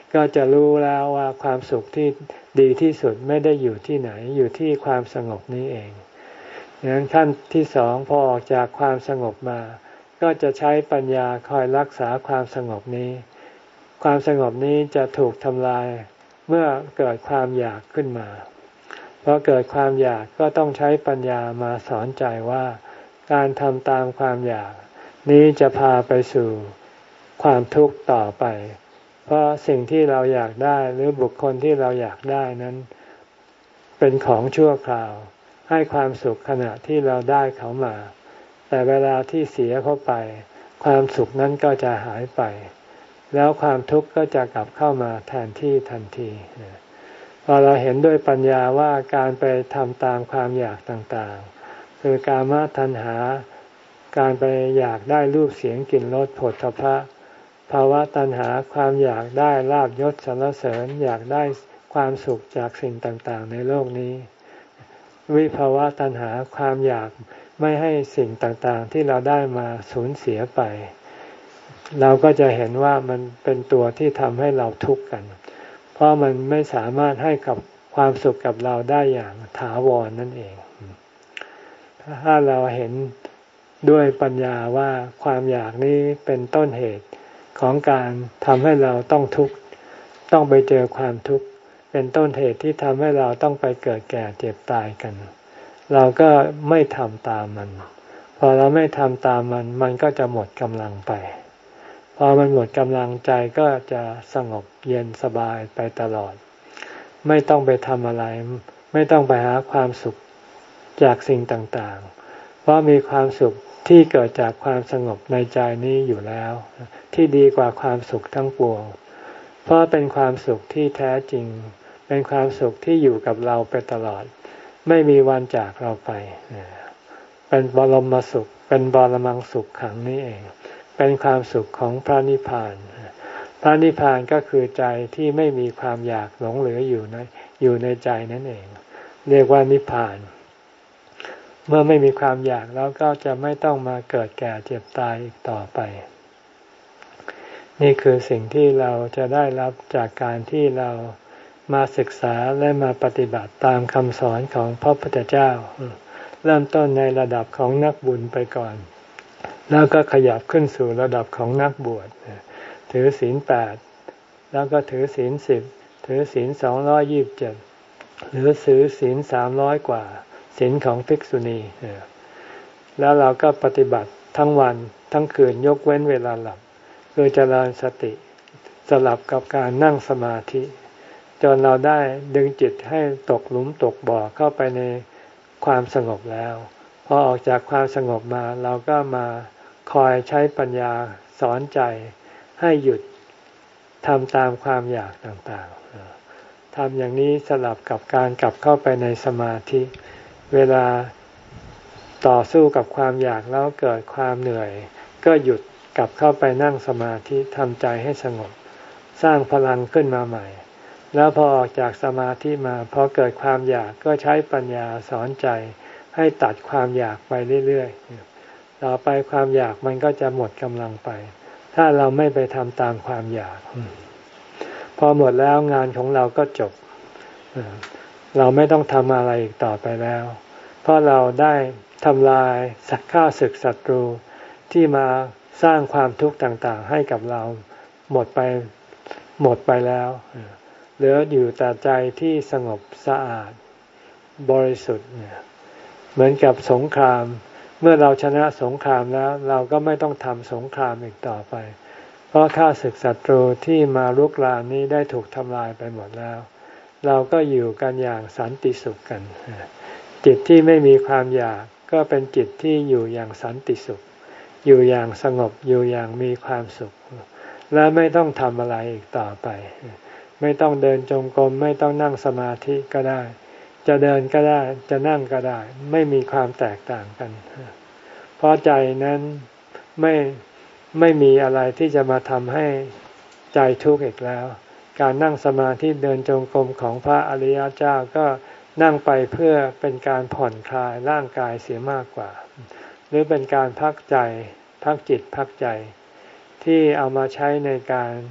ก็จะรู้แล้วว่าความสุขที่ดีที่สุดไม่ได้อยู่ที่ไหนอยู่ที่ความสงบนี้เองดังนั้นขั้นที่สองพอออกจากความสงบมาก็จะใช้ปัญญาคอยรักษาความสงบนี้ความสงบนี้จะถูกทำลายเมื่อเกิดความอยากขึ้นมาพอเกิดความอยากก็ต้องใช้ปัญญามาสอนใจว่าการทำตามความอยากนี้จะพาไปสู่ความทุกข์ต่อไปเพราะสิ่งที่เราอยากได้หรือบุคคลที่เราอยากได้นั้นเป็นของชั่วคราวให้ความสุขขณะที่เราได้เขามาแต่เวลาที่เสียเขาไปความสุขนั้นก็จะหายไปแล้วความทุกข์ก็จะกลับเข้ามาแทนที่ทันทีพอเราเห็นด้วยปัญญาว่าการไปทำตามความอยากต่างๆคือกามตัณหาการไปอยากได้รูปเสียงกลิ่นรสโผฏฐัพพะภาวะตัณหาความอยากได้ลาภยศสรรเสริญอยากได้ความสุขจากสิ่งต่างๆในโลกนี้วิภาวะตัณหาความอยากไม่ให้สิ่งต่างๆที่เราได้มาสูญเสียไปเราก็จะเห็นว่ามันเป็นตัวที่ทำให้เราทุกข์กันเพราะมันไม่สามารถให้กับความสุขกับเราได้อย่างถาวรนั่นเองถ้าเราเห็นด้วยปัญญาว่าความอยากนี้เป็นต้นเหตุของการทำให้เราต้องทุกข์ต้องไปเจอความทุกข์เป็นต้นเหตุที่ทำให้เราต้องไปเกิดแก่เจ็บตายกันเราก็ไม่ทำตามมันพอเราไม่ทำตามมันมันก็จะหมดกำลังไปพอมันหมดกำลังใจก็จะสงบเย็นสบายไปตลอดไม่ต้องไปทำอะไรไม่ต้องไปหาความสุขจากสิ่งต่างๆเพราะมีความสุขที่เกิดจากความสงบในใจนี้อยู่แล้วที่ดีกว่าความสุขทั้งปวงเพราะเป็นความสุขที่แท้จริงเป็นความสุขที่อยู่กับเราไปตลอดไม่มีวันจากเราไปเป็นบรมสุขเป็นบรมังสุขขังนี่เองเป็นความสุขของพระนิพพานพระนิพพานก็คือใจที่ไม่มีความอยากหลงเหลืออยู่ในอยู่ในใจนั่นเองเรียกว่านิพพานเมื่อไม่มีความอยากแล้วก็จะไม่ต้องมาเกิดแก่เจ็บตายอีกต่อไปนี่คือสิ่งที่เราจะได้รับจากการที่เรามาศึกษาและมาปฏิบัติตามคำสอนของพระพุทธเจ้าเริ่มต้นในระดับของนักบุญไปก่อนแล้วก็ขยับขึ้นสู่ระดับของนักบวชถือศีลแปดแล้วก็ถือศีลสิบถือศีลสองร้อยยี่สิบเจ็ดหรือถือศีลสามร้อยกว่าศีลของภิกษุณีแล้วเราก็ปฏิบัติทั้งวันทั้งคืนยกเว้นเวลาหลับคือเจริญสติสลับกับการนั่งสมาธิจนเราได้ดึงจิตให้ตกหลุมตกบ่อเข้าไปในความสงบแล้วพอออกจากความสงบมาเราก็มาคอยใช้ปัญญาสอนใจให้หยุดทำตามความอยากต่างๆทำอย่างนี้สลับกับการกลับเข้าไปในสมาธิเวลาต่อสู้กับความอยากแล้วเกิดความเหนื่อยก็หยุดกลับเข้าไปนั่งสมาธิทำใจให้สงบสร้างพลังขึ้นมาใหม่แล้วพอออกจากสมาธิมาพอเกิดความอยากก็ใช้ปัญญาสอนใจให้ตัดความอยากไปเรื่อยๆต่อไปความอยากมันก็จะหมดกำลังไปถ้าเราไม่ไปทำตามความอยากพอหมดแล้วงานของเราก็จบเราไม่ต้องทำอะไรอีกต่อไปแล้วเพราะเราได้ทำลายสักฆ่าศึกศัตรูที่มาสร้างความทุกข์ต่างๆให้กับเราหมดไปหมดไปแล้วเหลืออยู่แต่ใจที่สงบสะอาดบริสุทธิ์เหมือนกับสงครามเมื่อเราชนะสงครามแล้วเราก็ไม่ต้องทำสงครามอีกต่อไปเพราะข้าศึกศัตรูที่มารุกรานนี้ได้ถูกทำลายไปหมดแล้วเราก็อยู่กันอย่างสันติสุขกันจิตที่ไม่มีความอยากก็เป็นจิตที่อยู่อย่างสันติสุขอยู่อย่างสงบอยู่อย่างมีความสุขและไม่ต้องทำอะไรอีกต่อไปไม่ต้องเดินจงกรมไม่ต้องนั่งสมาธิก็ได้จะเดินก็ได้จะนั่งก็ได้ไม่มีความแตกต่างกันเพราะใจนั้นไม่ไม่มีอะไรที่จะมาทำให้ใจทุกข์อีกแล้วการนั่งสมาธิเดินจงกรมของพระอริยเจ้าก็นั่งไปเพื่อเป็นการผ่อนคลายร่างกายเสียมากกว่าหรือเป็นการพักใจพักจิตพักใจที่เอามาใช้ในการ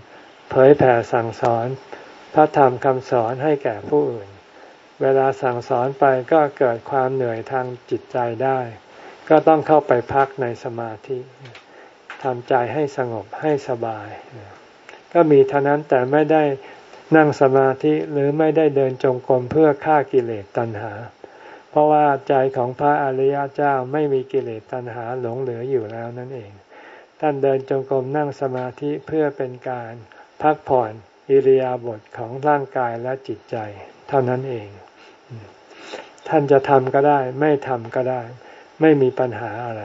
เผยแผ่สั่งสอนพระธรรมคำสอนให้แก่ผู้อื่นเวลาสั่งสอนไปก็เกิดความเหนื่อยทางจิตใจได้ก็ต้องเข้าไปพักในสมาธิทำใจให้สงบให้สบายก็มีเท่านั้นแต่ไม่ได้นั่งสมาธิหรือไม่ได้เดินจงกรมเพื่อฆ่ากิเลสตัณหาเพราะว่าใจของพระอริยเจ้าไม่มีกิเลสตัณหาหลงเหลืออยู่แล้วนั่นเองท่านเดินจงกรมนั่งสมาธิเพื่อเป็นการพักผ่อนอิริยาบถของร่างกายและจิตใจเท่านั้นเองท่านจะทำก็ได้ไม่ทำก็ได้ไม่มีปัญหาอะไร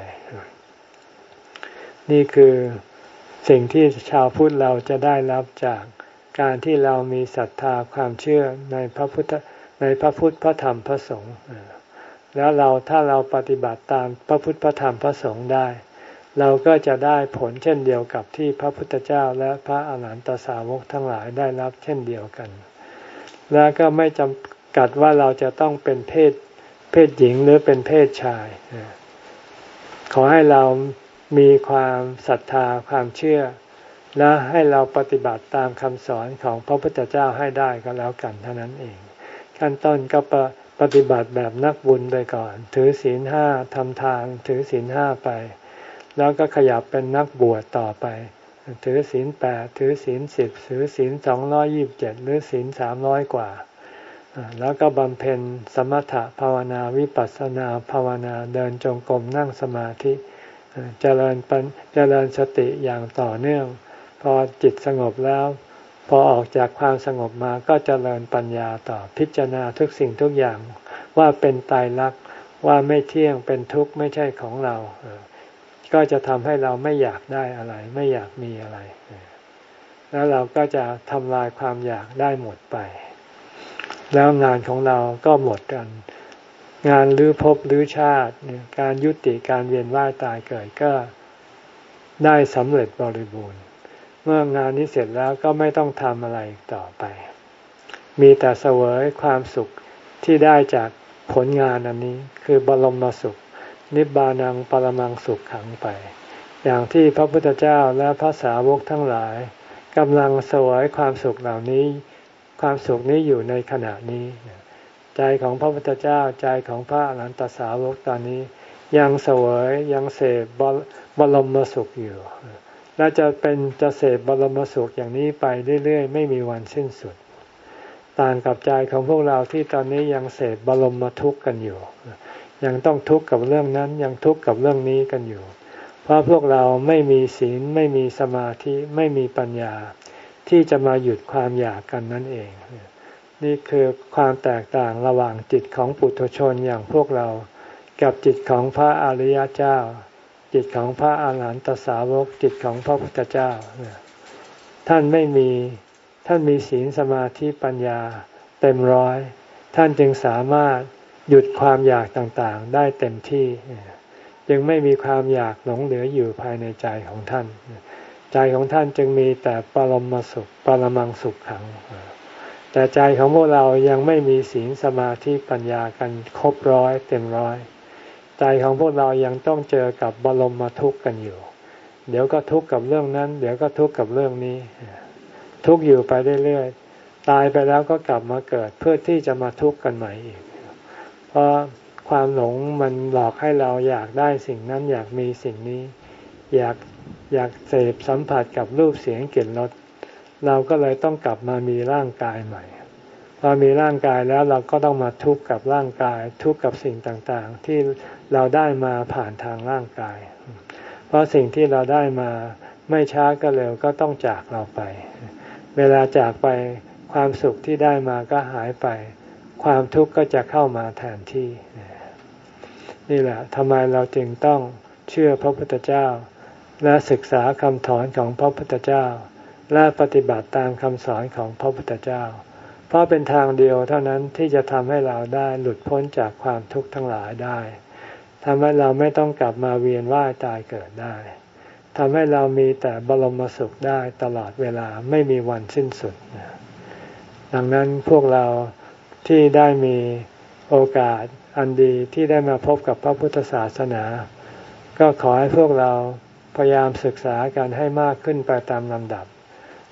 นี่คือสิ่งที่ชาวพุทธเราจะได้รับจากการที่เรามีศรัทธาความเชื่อในพระพุทธในพระพุทธพระธรรมพระสงฆ์แล้วเราถ้าเราปฏิบัติตามพระพุทธพระธรรมพระสงฆ์ได้เราก็จะได้ผลเช่นเดียวกับที่พระพุทธเจ้าและพระอาหารหันตสาวกทั้งหลายได้รับเช่นเดียวกันและก็ไม่จำกัดว่าเราจะต้องเป็นเพศเพศหญิงหรือเป็นเพศชายขอให้เรามีความศรัทธาความเชื่อและให้เราปฏิบัติตามคำสอนของพระพุทธเจ้าให้ได้ก็แล้วกันเท่านั้นเองขั้นต้นก็ปฏิบัติแบบนักบุญไปก่อนถือศีลห้าทำทานถือศีลห้าไปแล้วก็ขยับเป็นนักบวชต่อไปถือศีลแปดถือศีลสิบถือศีลสองร้อยยี่สิบเจ็ดหรือศีลสามร้อยกว่าแล้วก็บำเพ็ญสมถภาวนาวิปัสสนาภาวนาเดินจงกรมนั่งสมาธิเจริญปัญเจริญสติอย่างต่อเนื่องพอจิตสงบแล้วพอออกจากความสงบมาก็เจริญปัญญาต่อพิจารณาทุกสิ่งทุกอย่างว่าเป็นไตรลักษณ์ว่าไม่เที่ยงเป็นทุกข์ไม่ใช่ของเราก็จะทำให้เราไม่อยากได้อะไรไม่อยากมีอะไรแล้วเราก็จะทำลายความอยากได้หมดไปแล้วงานของเราก็หมดกันงานลื้อภพลื้อชาติการยุติการเวียนว่ายตายเกิดก็ได้สำเร็จบริบูรณ์เมื่องานนี้เสร็จแล้วก็ไม่ต้องทำอะไรต่อไปมีแต่เสวยความสุขที่ได้จากผลงานอันนี้คือบรมสุขนิบานังปรมังสุขขังไปอย่างที่พระพุทธเจ้าและพระสาวกทั้งหลายกำลังเสวยความสุขเหล่านี้ความสุขนี้อยู่ในขณะนี้ใจของพระพุทธเจ้าใจของพระอรหันตสาวกตอนนี้ยังเสวยยังเสพบรมสุขอยู่และจะเป็นจะเสพบรมสุขอย่างนี้ไปเรื่อยๆไม่มีวันสิ้นสุดต่างกับใจของพวกเราที่ตอนนี้ยังเสพบรมทุกข์กันอยู่ยังต้องทุกข์กับเรื่องนั้นยังทุกข์กับเรื่องนี้กันอยู่เพราะพวกเราไม่มีศีลไม่มีสมาธิไม่มีปัญญาที่จะมาหยุดความอยากกันนั่นเองนี่คือความแตกต่างระหว่างจิตของปุถุชนอย่างพวกเรากับจิตของพระอริยเจ้าจิตของพระอาหารหันตสาวกจิตของพระพุทธเจ้าท่านไม่มีท่านมีศีลสมาธิปัญญาเต็มร้อยท่านจึงสามารถหยุดความอยากต่างๆได้เต็มที่จึงไม่มีความอยากหลงเหลืออยู่ภายในใจของท่านใจของท่านจึงมีแต่ปรมสุขปรมังสุขขังแต่ใจของพวกเรายังไม่มีศีลสมาธิปัญญากันครบร้อยเต็มร้อยใจของพวกเรายังต้องเจอกับบรมทุกข์กันอยู่เดี๋ยวก็ทุกข์กับเรื่องนั้นเดี๋ยวก็ทุกข์กับเรื่องนี้ทุกข์อยู่ไปเรื่อยๆตายไปแล้วก็กลับมาเกิดเพื่อที่จะมาทุกข์กันใหม่อีกเพราะความหลงมันหลอกให้เราอยากได้สิ่งนั้นอยากมีสิ่งนี้อยากอยากเสพสัมผัสกับรูปเสียงกลิ่นรสเราก็เลยต้องกลับมามีร่างกายใหม่พอมีร่างกายแล้วเราก็ต้องมาทุกข์กับร่างกายทุกข์กับสิ่งต่างๆที่เราได้มาผ่านทางร่างกายเพราะสิ่งที่เราได้มาไม่ช้าก็เร็วก็ต้องจากเราไปเวลาจากไปความสุขที่ได้มาก็หายไปความทุกข์ก็จะเข้ามาแทนที่นี่แหละทำไมเราจึงต้องเชื่อพระพุทธเจ้าและศึกษาคำสอนของพระพุทธเจ้าและปฏิบัติตามคำสอนของพระพุทธเจ้าเพราะเป็นทางเดียวเท่านั้นที่จะทำให้เราได้หลุดพ้นจากความทุกข์ทั้งหลายได้ทำให้เราไม่ต้องกลับมาเวียนว่ายตายเกิดได้ทำให้เรามีแต่บรมสุขได้ตลอดเวลาไม่มีวันสิ้นสุดดังนั้นพวกเราที่ได้มีโอกาสอันดีที่ได้มาพบกับพระพุทธศาสนาก็ขอให้พวกเราพยายามศึกษากันให้มากขึ้นไปตามลำดับ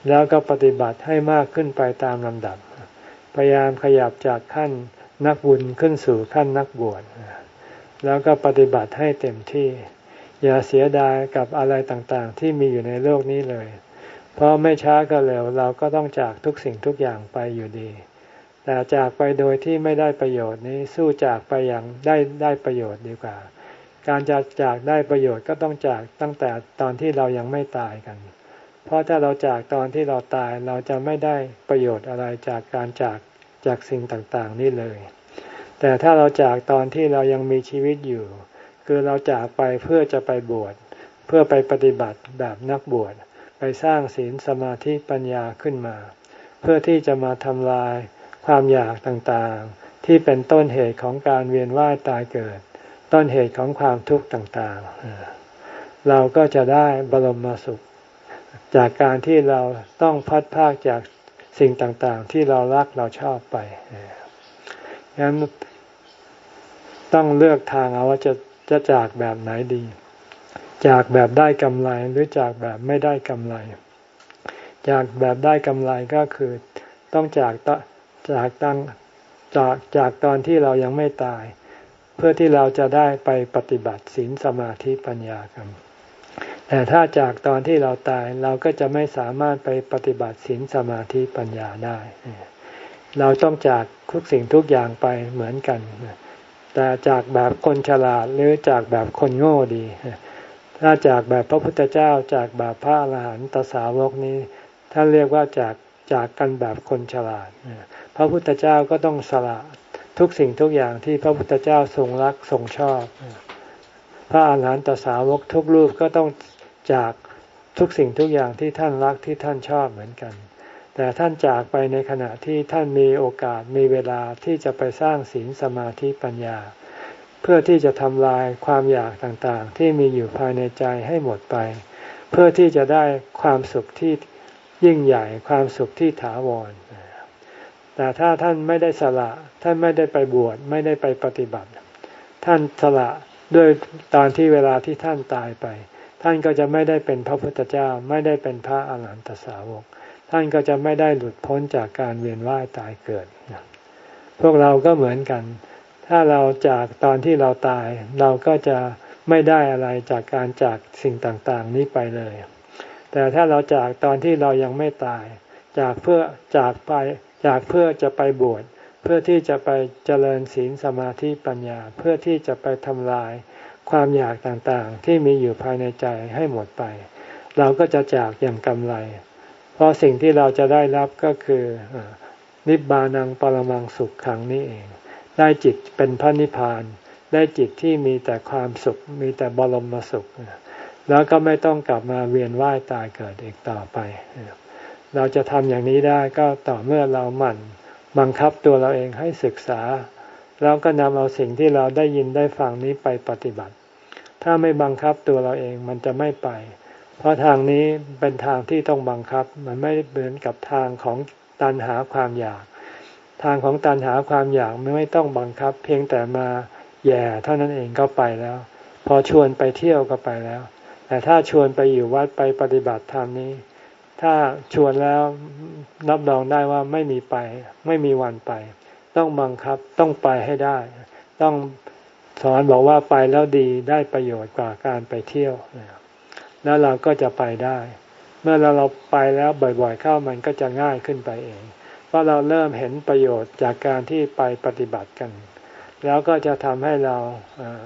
แล้วก็ปฏิบัติให้มากขึ้นไปตามลำดับพยายามขยับจากขั้นนักบุญขึ้นสู่ขั้นนักบวชแล้วก็ปฏิบัติให้เต็มที่อย่าเสียดายกับอะไรต่างๆที่มีอยู่ในโลกนี้เลยเพราะไม่ช้าก็เร็วเราก็ต้องจากทุกสิ่งทุกอย่างไปอยู่ดีแต่จากไปโดยที่ไม่ได้ประโยชน์นี้สู้จากไปอย่างได้ได้ประโยชน์ดีกว่าการจะจากได้ประโยชน์ก็ต้องจากตั้งแต่ตอนที่เรายังไม่ตายกันเพราะถ้าเราจากตอนที่เราตายเราจะไม่ได้ประโยชน์อะไรจากการจากจากสิ่งต่างๆนี่เลยแต่ถ้าเราจากตอนที่เรายังมีชีวิตอยู่คือเราจากไปเพื่อจะไปบวชเพื่อไปปฏิบัติแบบนักบวชไปสร้างศีลสมาธิปัญญาขึ้นมาเพื่อที่จะมาทำลายความอยากต่างๆที่เป็นต้นเหตุของการเวียนว่ายตายเกิดต้นเหตุของความทุกข์ต่างๆเราก็จะได้บรมสุขจากการที่เราต้องพัดพรากจากสิ่งต่างๆที่เรารักเราชอบไปฉะนั้นต้องเลือกทางเอาว่าจะจะจากแบบไหนดีจากแบบได้กำไรหรือจากแบบไม่ได้กำไรจากแบบได้กำไรก็คือต้องจากจากตั้งจากจากตอนที่เรายังไม่ตายเพื่อที่เราจะได้ไปปฏิบัติศีลสมาธิปัญญากันแต่ถ้าจากตอนที่เราตายเราก็จะไม่สามารถไปปฏิบัติศีลสมาธิปัญญาได้เราต้องจากทุกสิ่งทุกอย่างไปเหมือนกันแต่จากแบบคนฉลาดหรือจากแบบคนโง่ดีถ้าจากแบบพระพุทธเจ้าจากแบบพระอรหันตสาวกนี้ท่านเรียกว่าจากจากกันแบบคนฉลาดพระพุทธเจ้าก็ต้องสละทุกสิ่งทุกอย่างที่พระพุทธเจ้าทรงรักทรงชอบพระอรหันตสาวกทุกรูปก็ต้องจากทุกสิ่งทุกอย่างที่ท่านรักที่ท่านชอบเหมือนกันแต่ท่านจากไปในขณะที่ท่านมีโอกาสมีเวลาที่จะไปสร้างศีลสมาธิปัญญาเพื่อที่จะทำลายความอยากต่างๆที่มีอยู่ภายในใจให้หมดไปเพื่อที่จะได้ความสุขที่ยิ่งใหญ่ความสุขที่ถาวรแต่ถ้าท่านไม่ได้สละท่านไม่ได้ไปบวชไม่ได้ไปปฏิบัติท่านสละด้วยตอนที่เวลาที่ท่านตายไปท่านก็จะไม่ได้เป็นพระพุทธเจ้าไม่ได้เป็นพระอรหันตสาวกท่านก็จะไม่ได้หลุดพ้นจากการเวียนว่ายตายเกิดพวกเราก็เหมือนกันถ้าเราจากตอนที่เราตายเราก็จะไม่ได้อะไรจากการจากสิ่งต่างๆนี้ไปเลยแต่ถ้าเราจากตอนที่เรายังไม่ตายจากเพื่อจากไปจากเพื่อจะไปบวชเพื่อที่จะไปเจริญศีลสมาธิปัญญาเพื่อที่จะไปทำลายความอยากต่างๆที่มีอยู่ภายในใจให้หมดไปเราก็จะจากอย่างกำไรเพราะสิ่งที่เราจะได้รับก็คือนิบานังปรมังสุขขังนี่เองได้จิตเป็นพระนิพพานได้จิตที่มีแต่ความสุขมีแต่บรมสุขแล้วก็ไม่ต้องกลับมาเวียนว่ายตายเกิดอีกต่อไปเราจะทำอย่างนี้ได้ก็ต่อเมื่อเราหมั่นบังคับตัวเราเองให้ศึกษาแล้วก็นำเอาสิ่งที่เราได้ยินได้ฟังนี้ไปปฏิบัติถ้าไม่บังคับตัวเราเองมันจะไม่ไปเพราะทางนี้เป็นทางที่ต้องบังคับมันไม่เหมือนกับทางของตัณหาความอยากทางของตัณหาความอยากไม่ต้องบังคับเพียงแต่มาแย่เท่านั้นเองก็ไปแล้วพอชวนไปเที่ยวก็ไปแล้วแต่ถ้าชวนไปอยู่วัดไปปฏิบัติธรรมนี้ถ้าชวนแล้วรับรองได้ว่าไม่มีไปไม่มีวันไปต้องบังคับต้องไปให้ได้ต้องสอนบอกว่าไปแล้วดีได้ประโยชน์กว่าการไปเที่ยวแล้วเราก็จะไปได้เมื่อเราเราไปแล้วบ่อยๆเข้ามันก็จะง่ายขึ้นไปเองเพราะเราเริ่มเห็นประโยชน์จากการที่ไปปฏิบัติกันแล้วก็จะทำให้เราเอ่อ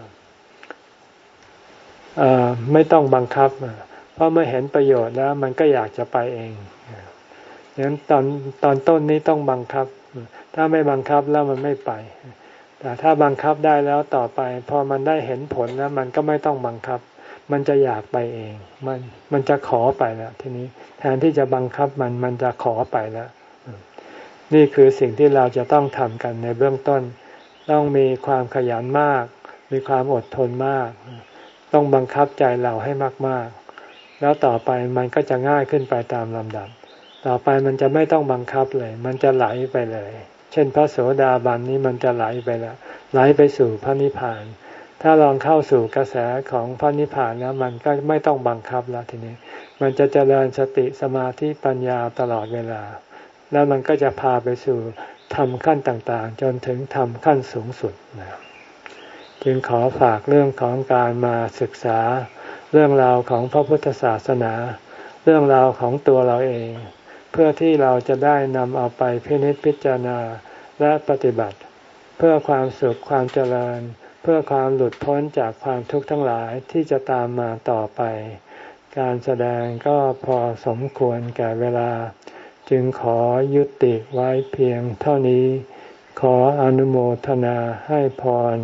เอ่อไม่ต้องบังคับเพราะเมื่อเห็นประโยชน์แล้วมันก็อยากจะไปเองดังนั้นตอนตอนต้นนี้ต้องบังคับถ้าไม่บังคับแล้วมันไม่ไปแต่ถ้าบังคับได้แล้วต่อไปพอมันได้เห็นผลแล้วมันก็ไม่ต้องบังคับมันจะอยากไปเองมันมันจะขอไปแล้วทีนี้แทนที่จะบังคับมันมันจะขอไปแล้วนี่คือสิ่งที่เราจะต้องทำกันในเบื้องต้นต้องมีความขยันมากมีความอดทนมากต้องบังคับใจเราให้มากๆแล้วต่อไปมันก็จะง่ายขึ้นไปตามลำดับต่อไปมันจะไม่ต้องบังคับเลยมันจะไหลไปเลยเช่นพระโสดาบันนี้มันจะไหลไปแล้วไหลไปสู่พระนิพพานถ้าลองเข้าสู่กระแสของพระนิพพานแล้วมันก็ไม่ต้องบังคับแล้วทีนี้มันจะเจริญสติสมาธิปัญญาตลอดเวลาแล้วมันก็จะพาไปสู่ธรรมขั้นต่างๆจนถึงธรรมขั้นสูงสุดนะจึงขอฝากเรื่องของการมาศึกษาเรื่องราวของพระพุทธศาสนาเรื่องราวของตัวเราเองเพื่อที่เราจะได้นำเอาไปพินิจพิจารณาและปฏิบัติเพื่อความสุขความเจริญเพื่อความหลุดพ้นจากความทุกข์ทั้งหลายที่จะตามมาต่อไปการแสดงก็พอสมควรแก่เวลาจึงขอยุติไว้เพียงเท่านี้ขออนุโมทนาให้พร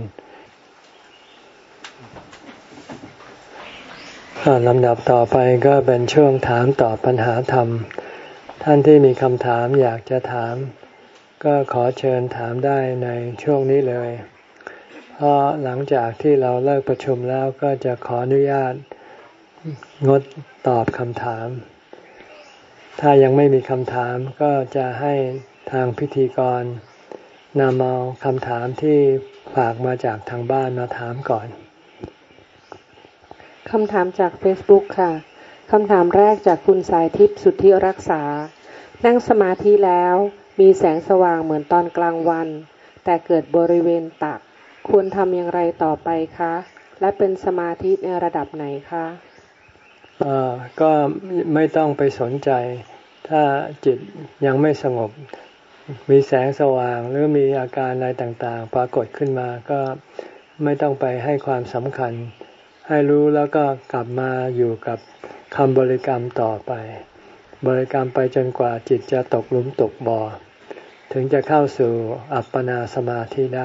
ลำดับต่อไปก็เป็นช่วงถามตอบปัญหาธรรมท่านที่มีคำถามอยากจะถามก็ขอเชิญถามได้ในช่วงนี้เลยเพราะหลังจากที่เราเลิกประชุมแล้วก็จะขออนุญาตงดตอบคำถามถ้ายังไม่มีคำถามก็จะให้ทางพิธีกรนำเอาคำถามที่ฝากมาจากทางบ้านมาถามก่อนคำถามจาก Facebook ค่ะคำถามแรกจากคุณสายทิพย์สุทธิรักษานั่งสมาธิแล้วมีแสงสว่างเหมือนตอนกลางวันแต่เกิดบริเวณตักควรทำอย่างไรต่อไปคะและเป็นสมาธิในระดับไหนคะเอ่อก็ไม่ต้องไปสนใจถ้าจิตยังไม่สงบมีแสงสว่างหรือมีอาการอะไรต่างๆปรากฏขึ้นมาก็ไม่ต้องไปให้ความสำคัญให้รู้แล้วก็กลับมาอยู่กับคำบริกรรมต่อไปบริกรรมไปจนกว่าจิตจะตกหลุมตกบ่อถึงจะเข้าสู่อัปปนาสมาธิได้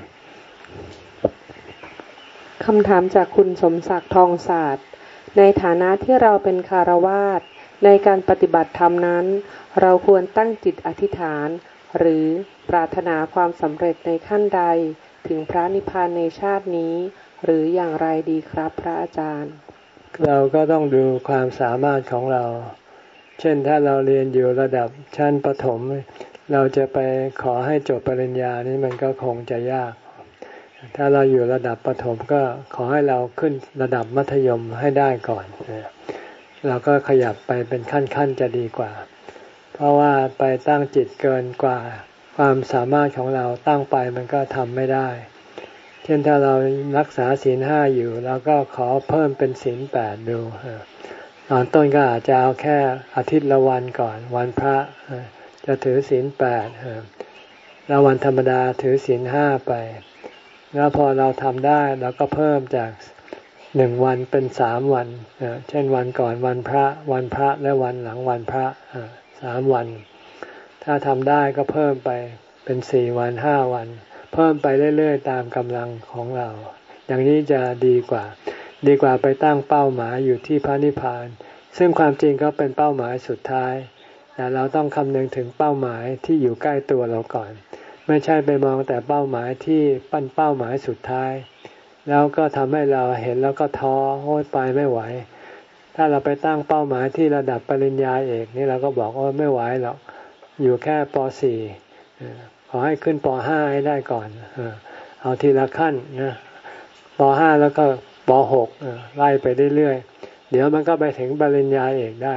คำถามจากคุณสมศักดิ์ทองศาสตร์ในฐานะที่เราเป็นคฤหัสถ์ในการปฏิบัติธรรมนั้นเราควรตั้งจิตอธิษฐานหรือปรารถนาความสำเร็จในขั้นใดถึงพระนิพพานในชาตินี้หรืออย่างไรดีครับพระอาจารย์เราก็ต้องดูความสามารถของเราเช่นถ้าเราเรียนอยู่ระดับชั้นประถมเราจะไปขอให้จบปริญญานี่มันก็คงจะยากถ้าเราอยู่ระดับประถมก็ขอให้เราขึ้นระดับมัธยมให้ได้ก่อนเราก็ขยับไปเป็นขั้นๆจะดีกว่าเพราะว่าไปตั้งจิตเกินกว่าความสามารถของเราตั้งไปมันก็ทำไม่ได้เช่นถ้าเรารักษาศีลห้าอยู่เราก็ขอเพิ่มเป็นศีลแปดดูตอนต้นก็อาจจะเอาแค่อาทิตย์ละวันก่อนวันพระจะถือศีลแปดแล้ววันธรรมดาถือศีลห้าไปแล้วพอเราทำได้เราก็เพิ่มจากหนึ่งวันเป็นสามวันเช่นวันก่อนวันพระวันพระและวันหลังวันพระสามวันถ้าทำได้ก็เพิ่มไปเป็นสี่วันห้าวันเพิ่มไปเรื่อยๆตามกำลังของเราอย่างนี้จะดีกว่าดีกว่าไปตั้งเป้าหมายอยู่ที่พระนิพพานซึ่งความจริงก็เป็นเป้าหมายสุดท้ายแต่เราต้องคำนึงถึงเป้าหมายที่อยู่ใกล้ตัวเราก่อนไม่ใช่ไปมองแต่เป้าหมายที่ปั้นเป้าหมายสุดท้ายแล้วก็ทำให้เราเห็นแล้วก็ท้อโอ๊ยไปไม่ไหวถ้าเราไปตั้งเป้าหมายที่ระดับปริญญาเอกนี่เราก็บอกว่าไม่ไหวหรอกอยู่แค่ป สี่ขอให้ขึ้นป ห้าให้ได้ก่อนเอาทีละขั้นนะป ห้าแล้วก็ป หกไล่ไปเรื่อยๆเดี๋ยวมันก็ไปถึงปริญญาเอกได้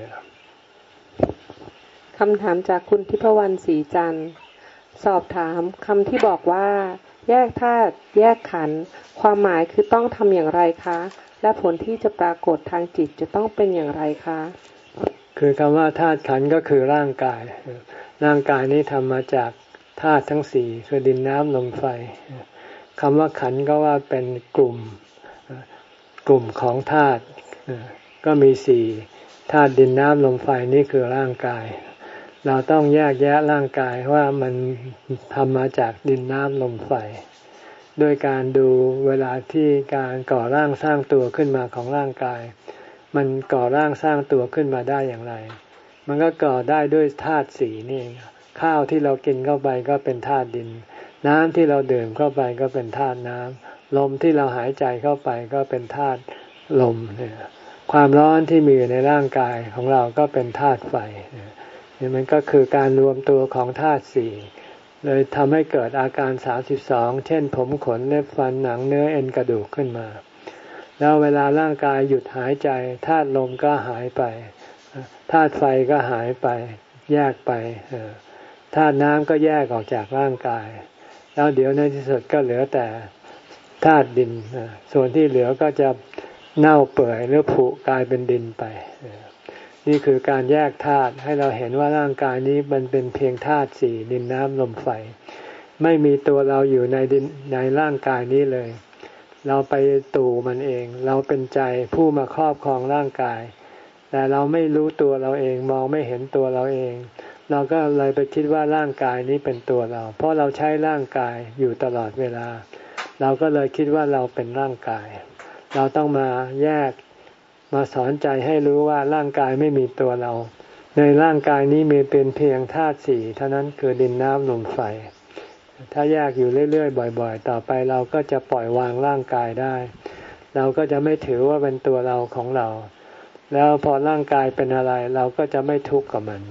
คำถามจากคุณทิพวรรณศรีจันทร์สอบถามคำที่บอกว่าแยกธาตุแยกขันธ์ความหมายคือต้องทำอย่างไรคะและผลที่จะปรากฏทางจิตจะต้องเป็นอย่างไรคะคือคำว่าธาตุขันธ์ก็คือร่างกายร่างกายนี้ทำมาจากธาตุทั้งสี่คือดินน้ำลมไฟคำว่าขันธ์ก็ว่าเป็นกลุ่มกลุ่มของธาตุก็มีสี่ธาตุดินน้ำลมไฟนี่คือร่างกายเราต้องแยกแยะร่างกายว่ามันทำมาจากดินน้ำลมไฟด้วยการดูเวลาที่การก่อร่างสร้างตัวขึ้นมาของร่างกายมันก่อร่างสร้างตัวขึ้นมาได้อย่างไรมันก็ก่อได้ด้วยธาตุสี่นี่เองข้าวที่เรากินเข้าไปก็เป็นธาตุดินน้ำที่เราดื่มเข้าไปก็เป็นธาตุน้ำลมที่เราหายใจเข้าไปก็เป็นธาตุลมเนี่ยความร้อนที่มีอยู่ในร่างกายของเราก็เป็นธาตุไฟนี่มันก็คือการรวมตัวของธาตุสี่เลยทำให้เกิดอาการสามสิบสองเช่นผมขนเล็บฟันหนังเนื้อเอ็นกระดูกขึ้นมาแล้วเวลาร่างกายหยุดหายใจธาตุลมก็หายไปธาตุไฟก็หายไปแยกไปธาตุน้ำก็แยกออกจากร่างกายแล้วเดี๋ยวในที่สุดก็เหลือแต่ธาตุดินส่วนที่เหลือก็จะเน่าเปื่อยหรือผุกลายเป็นดินไปนี่คือการแยกธาตุให้เราเห็นว่าร่างกายนี้มันเป็นเพียงธาตุสี่ดินน้ำลมไฟไม่มีตัวเราอยู่ในดินในร่างกายนี้เลยเราไปตู่มันเองเราเป็นใจผู้มาครอบครองร่างกายแต่เราไม่รู้ตัวเราเองมองไม่เห็นตัวเราเองเราก็เลยไปคิดว่าร่างกายนี้เป็นตัวเราเพราะเราใช้ร่างกายอยู่ตลอดเวลาเราก็เลยคิดว่าเราเป็นร่างกายเราต้องมาแยกมาสอนใจให้รู้ว่าร่างกายไม่มีตัวเราในร่างกายนี้มีเป็นเพียงธาตุสี่เท่านั้นคือดินน้ำลมไฟถ้าแยกอยู่เรื่อยๆบ่อยๆต่อไปเราก็จะปล่อยวางร่างกายได้เราก็จะไม่ถือว่าเป็นตัวเราของเราแล้วพอร่างกายเป็นอะไรเราก็จะไม่ทุกข์กับมัน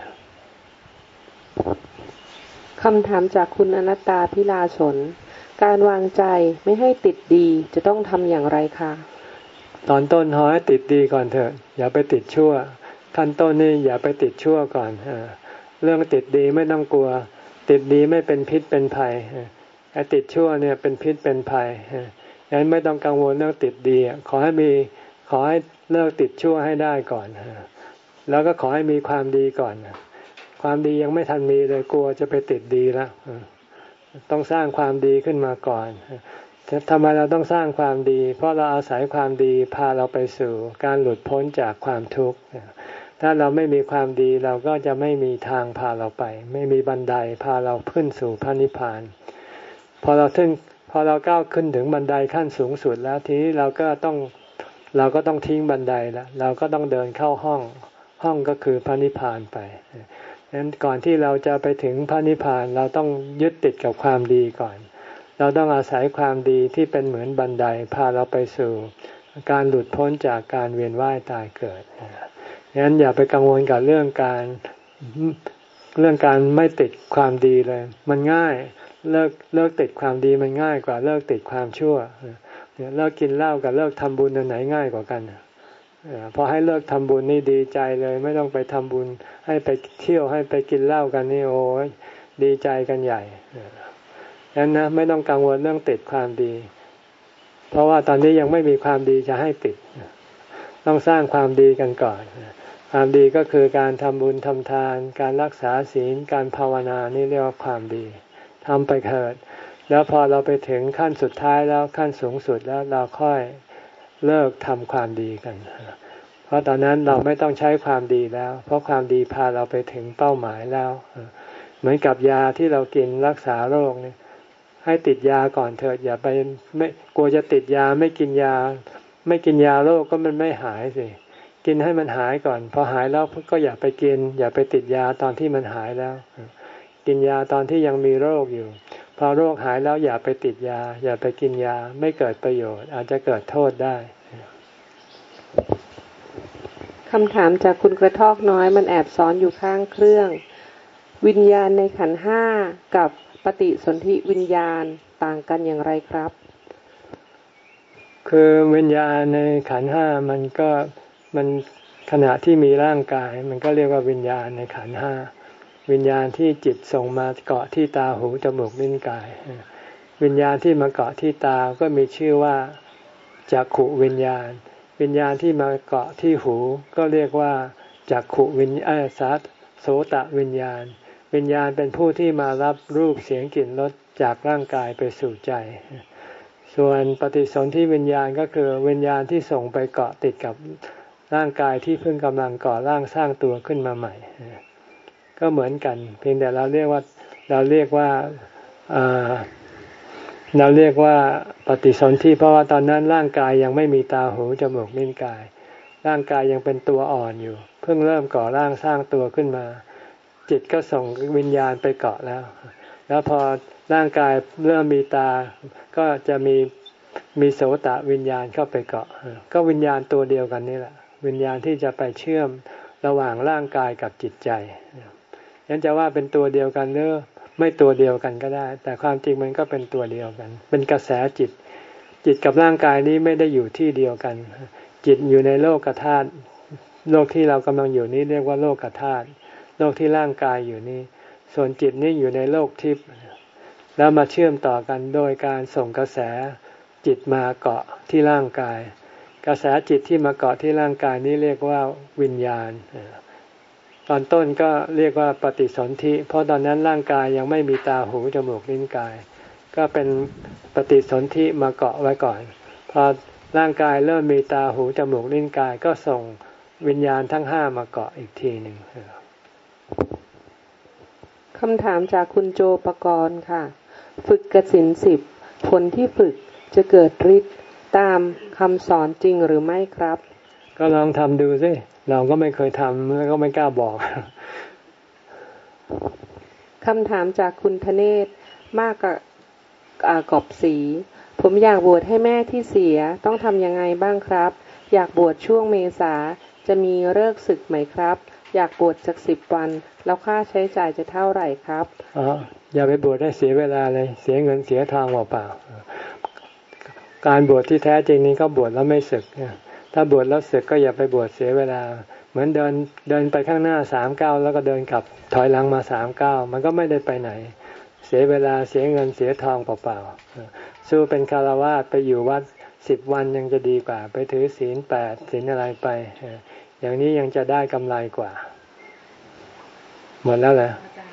คำถามจากคุณอนัตตาพิลาชนการวางใจไม่ให้ติดดีจะต้องทำอย่างไรคะตอนต้นขอให้ติดดีก่อนเถอะอย่าไปติดชั่วขั้นต้นนี่อย่าไปติดชั่วก่อนเรื่องติดดีไม่ต้องกลัวติดดีไม่เป็นพิษเป็นภัยไอ้ติดชั่วเนี่ยเป็นพิษเป็นภัยฉะนั้นไม่ต้องกังวลเรื่องติดดีขอให้มีขอให้เลิกติดชั่วให้ได้ก่อนแล้วก็ขอให้มีความดีก่อนความดียังไม่ทันมีเลยกลัวจะไปติดดีแล้วต้องสร้างความดีขึ้นมาก่อนทำไมเราต้องสร้างความดีเพราะเราอาศัยความดีพาเราไปสู่การหลุดพ้นจากความทุกข์ถ้าเราไม่มีความดีเราก็จะไม่มีทางพาเราไปไม่มีบันไดพาเราขึ้นสู่พระนิพพานพอเราถึงพอเราก้าวขึ้นถึงบันไดขั้นสูงสุดแล้วทีนี้เราก็ต้องเราก็ต้องทิ้งบันไดแล้วเราก็ต้องเดินเข้าห้องห้องก็คือพระนิพพานไปฉะนั้นก่อนที่เราจะไปถึงพระนิพพานเราต้องยึดติดกับความดีก่อนเราต้องอาศัยความดีที่เป็นเหมือนบันไดพาเราไปสู่การหลุดพ้นจากการเวียนว่ายตายเกิดงั้นอย่าไปกังวลกับเรื่องการเรื่องการไม่ติดความดีเลยมันง่ายเลิกเลิกติดความดีมันง่ายกว่าเลิกติดความชั่วเนี่ยเลิกกินเหล้ากับเลิกทำบุญอันไหนง่ายกว่ากันพอให้เลิกทำบุญนี่ดีใจเลยไม่ต้องไปทำบุญให้ไปเที่ยวให้ไปกินเหล้ากันนี่โอ้ยดีใจกันใหญ่ฉะนั้นนะไม่ต้องกังวลเรื่องติดความดีเพราะว่าตอนนี้ยังไม่มีความดีจะให้ติดต้องสร้างความดีกันก่อนความดีก็คือการทำบุญทำทานการรักษาศีลการภาวนานี่เรียกว่าความดีทำไปเถิดแล้วพอเราไปถึงขั้นสุดท้ายแล้วขั้นสูงสุดแล้วเราค่อยเลิกทำความดีกันเพราะตอนนั้นเราไม่ต้องใช้ความดีแล้วเพราะความดีพาเราไปถึงเป้าหมายแล้วเหมือนกับยาที่เรากินรักษาโรคเนี่ยให้ติดยาก่อนเถิดอย่าไปไม่กลัวจะติดยาไม่กินยาไม่กินยาโรคก็มันไม่หายสิกินให้มันหายก่อนพอหายแล้วก็อย่าไปกินอย่าไปติดยาตอนที่มันหายแล้วกินยาตอนที่ยังมีโรคอยู่พอโรคหายแล้วอย่าไปติดยาอย่าไปกินยาไม่เกิดประโยชน์อาจจะเกิดโทษได้คำถามจากคุณกระทอกน้อยมันแอบซ้อนอยู่ข้างเครื่องวิญญาณในขันธ์ห้ากับปฏิสนธิวิญญาณต่างกันอย่างไรครับคือวิญญาณในขันธ์ห้ามันก็มันขณะที่มีร่างกายมันก็เรียกว่าวิญญาณในขันธ์ห้าวิญญาณที่จิตส่งมาเกาะที่ตาหูจมูกลิ้นกายวิญญาณที่มาเกาะที่ตาก็มีชื่อว่าจักขุวิญญาณวิญญาณที่มาเกาะที่หูก็เรียกว่าจักขุวิญญาณสัตโสตวิญญาณวิญญาณเป็นผู้ที่มารับรูปเสียงกลิ่นรสจากร่างกายไปสู่ใจส่วนปฏิสนธิวิญญาณก็คือวิญญาณที่ส่งไปเกาะติดกับร่างกายที่เพิ่งกำลังก่อร่างสร้างตัวขึ้นมาใหม่ก็เหมือนกันเพียงแต่เราเรียกว่าเราเรียกว่าเราเรียกว่าปฏิสนธิเพราะว่าตอนนั้นร่างกายยังไม่มีตาหูจมูกลิ้นกายร่างกายยังเป็นตัวอ่อนอยู่เพิ่งเริ่มก่อร่างสร้างตัวขึ้นมาจิตก็ส่งวิญญาณไปเกาะแล้วแล้วพอร่างกายเริ่มมีตาก็จะมีมีโสตวิญญาณเข้าไปเกาะก็วิญญาณตัวเดียวกันนี่แหละวิญญาณที่จะไปเชื่อมระหว่างร่างกายกับจิตใจงั้นจะว่าเป็นตัวเดียวกันหรือไม่ตัวเดียวกันก็ได้แต่ความจริงมันก็เป็นตัวเดียวกันเป็นกระแสจิตจิตกับร่างกายนี้ไม่ได้อยู่ที่เดียวกันจิตอยู่ในโลกธาตุโลกที่เรากำลังอยู่นี้เรียกว่าโลกธาตุโลกที่ร่างกายอยู่นี้ส่วนจิตนี้อยู่ในโลกทิพย์แล้วมาเชื่อมต่อกันโดยการส่งกระแสจิตมาเกาะที่ร่างกายกระแสจิตที่มาเกาะที่ร่างกายนี้เรียกว่าวิญญาณตอนต้นก็เรียกว่าปฏิสนธิเพราะตอนนั้นร่างกายยังไม่มีตาหูจมูกลิ้นกายก็เป็นปฏิสนธิมาเกาะไว้ก่อนพอร่างกายเริ่มมีตาหูจมูกลิ้นกายก็ส่งวิญญาณทั้งห้ามาเกาะอีกทีหนึ่งคำถามจากคุณโจปกรณ์ค่ะฝึกกสิณสิบผลที่ฝึกจะเกิดฤทธิ์ตามคำสอนจริงหรือไม่ครับก็ลองทำดูสิเราก็ไม่เคยทำแล้วก็ไม่กล้าบอกคำถามจากคุณธเนศมากกับกอบศรีผมอยากบวชให้แม่ที่เสียต้องทำยังไงบ้างครับอยากบวชช่วงเมษาจะมีฤกษ์ศึกไหมครับอยากบวชสักสิบวันแล้วค่าใช้จ่ายจะเท่าไหร่ครับอ๋ออย่าไปบวชให้เสียเวลาเลยเสียเงินเสียทางเปล่าๆการบวชที่แท้จริงนี้ก็บวชแล้วไม่ศึกถ้าบวชแล้วศึกก็อย่าไปบวชเสียเวลาเหมือนเดินเดินไปข้างหน้าสามก้าวแล้วก็เดินกลับถอยหลังมาสามก้าวมันก็ไม่ได้ไปไหนเสียเวลาเสียเงินเสียทองเปล่าๆสู้เป็นคฤหัสถ์ไปอยู่วัดสิบวันยังจะดีกว่าไปถือศีลแปดศีลอะไรไปอย่างนี้ยังจะได้กำไรกว่าหมดแล้วเหรอ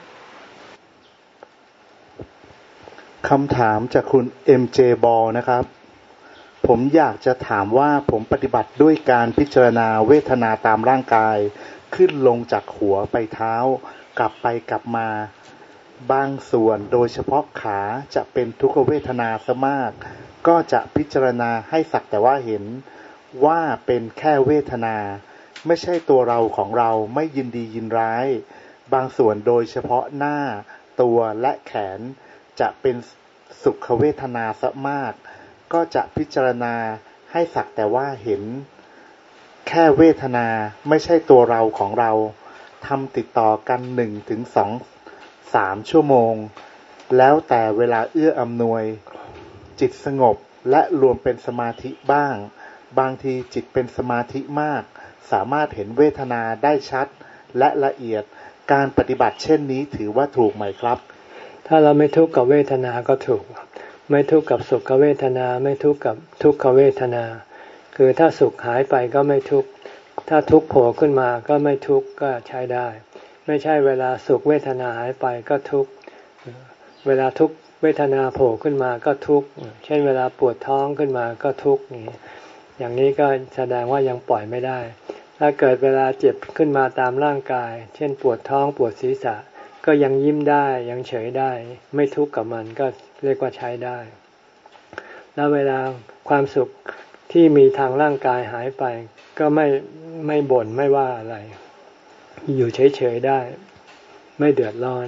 คำถามจากคุณ เอ็ม เจ Ball นะครับผมอยากจะถามว่าผมปฏิบัติด้วยการพิจารณาเวทนาตามร่างกายขึ้นลงจากหัวไปเท้ากลับไปกลับมาบางส่วนโดยเฉพาะขาจะเป็นทุกขเวทนาซะมากก็จะพิจารณาให้สักแต่ว่าเห็นว่าเป็นแค่เวทนาไม่ใช่ตัวเราของเราไม่ยินดียินร้ายบางส่วนโดยเฉพาะหน้าตัวและแขนจะเป็นสุขเวทนาซะมากก็จะพิจารณาให้สักแต่ว่าเห็นแค่เวทนาไม่ใช่ตัวเราของเราทำติดต่อกันหนึ่งถึงสองสามชั่วโมงแล้วแต่เวลาเอื้ออำนวยจิตสงบและรวมเป็นสมาธิบ้างบางทีจิตเป็นสมาธิมากสามารถเห็นเวทนาได้ชัดและละเอียดการปฏิบัติเช่นนี้ถือว่าถูกไหมครับถ้าเราไม่ทุกข์กับเวทนาก็ถูกไม่ทุกข์กับสุขเวทนาไม่ทุกข์กับทุกขเวทนาคือถ้าสุขหายไปก็ไม่ทุกข์ถ้าทุกข์โผล่ขึ้นมาก็ไม่ทุกข์ก็ใช้ได้ไม่ใช่เวลาสุขเวทนาหายไปก็ทุกข์เวลาทุกขเวทนาโผล่ขึ้นมาก็ทุกข์เช่นเวลาปวดท้องขึ้นมาก็ทุกข์นี่อย่างนี้ก็แสดงว่ายังปล่อยไม่ได้ถ้าเกิดเวลาเจ็บขึ้นมาตามร่างกายเช่นปวดท้องปวดศีรษะก็ยังยิ้มได้ยังเฉยได้ไม่ทุกข์กับมันก็เรียกว่าใช้ได้แล้วเวลาความสุขที่มีทางร่างกายหายไปก็ไม่ไม่บ่นไม่ว่าอะไรอยู่เฉยๆได้ไม่เดือดร้อน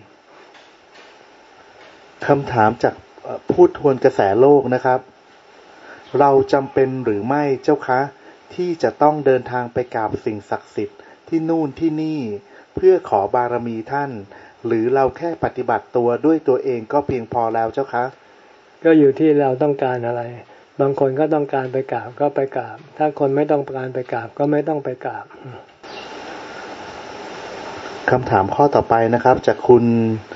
คำถามจากพูดทวนกระแสโลกนะครับเราจำเป็นหรือไม่เจ้าคะที่จะต้องเดินทางไปกราบสิ่งศักดิ์สิทธิ์ที่นู่นที่นี่เพื่อขอบารมีท่านหรือเราแค่ปฏิบัติตัวด้วยตัวเองก็เพียงพอแล้วเจ้าคะก็อยู่ที่เราต้องการอะไรบางคนก็ต้องการไปกราบก็ไปกราบถ้าคนไม่ต้องการไปกราบก็ไม่ต้องไปกราบคำถามข้อต่อไปนะครับจากคุณ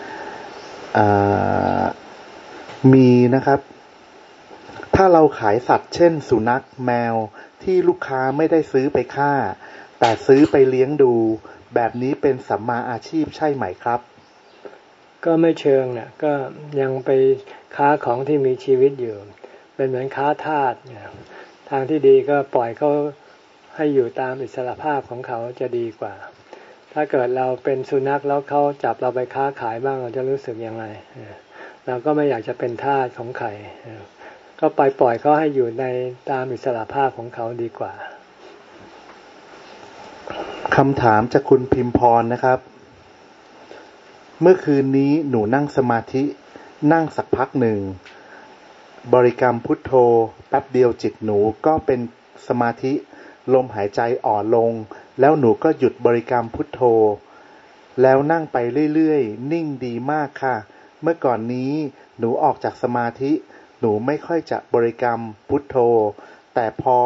มีนะครับถ้าเราขายสัตว์เช่นสุนัขแมวที่ลูกค้าไม่ได้ซื้อไปฆ่าแต่ซื้อไปเลี้ยงดูแบบนี้เป็นสัมมาอาชีพใช่ไหมครับก็ไม่เชิงเนี่ยก็ยังไปค้าของที่มีชีวิตอยู่เป็นเหมือนค้าทาสเนี่ยทางที่ดีก็ปล่อยเขาให้อยู่ตามอิสรภาพของเขาจะดีกว่าถ้าเกิดเราเป็นสุนัขแล้วเขาจับเราไปค้าขายบ้างเราจะรู้สึกยังไงเราก็ไม่อยากจะเป็นทาสของใครก็ไปปล่อยเขาให้อยู่ในตามอิสรภาพของเขาดีกว่าคำถามจากคุณพิมพรนะครับเมื่อคืนนี้หนูนั่งสมาธินั่งสักพักหนึ่งบริกรรมพุทโธแป๊บเดียวจิตหนูก็เป็นสมาธิลมหายใจอ่อนลงแล้วหนูก็หยุดบริกรรมพุทโธแล้วนั่งไปเรื่อยๆนิ่งดีมากค่ะเมื่อก่อนนี้หนูออกจากสมาธิหนูไม่ค่อยจะบริกรรมพุทโธแต่พอ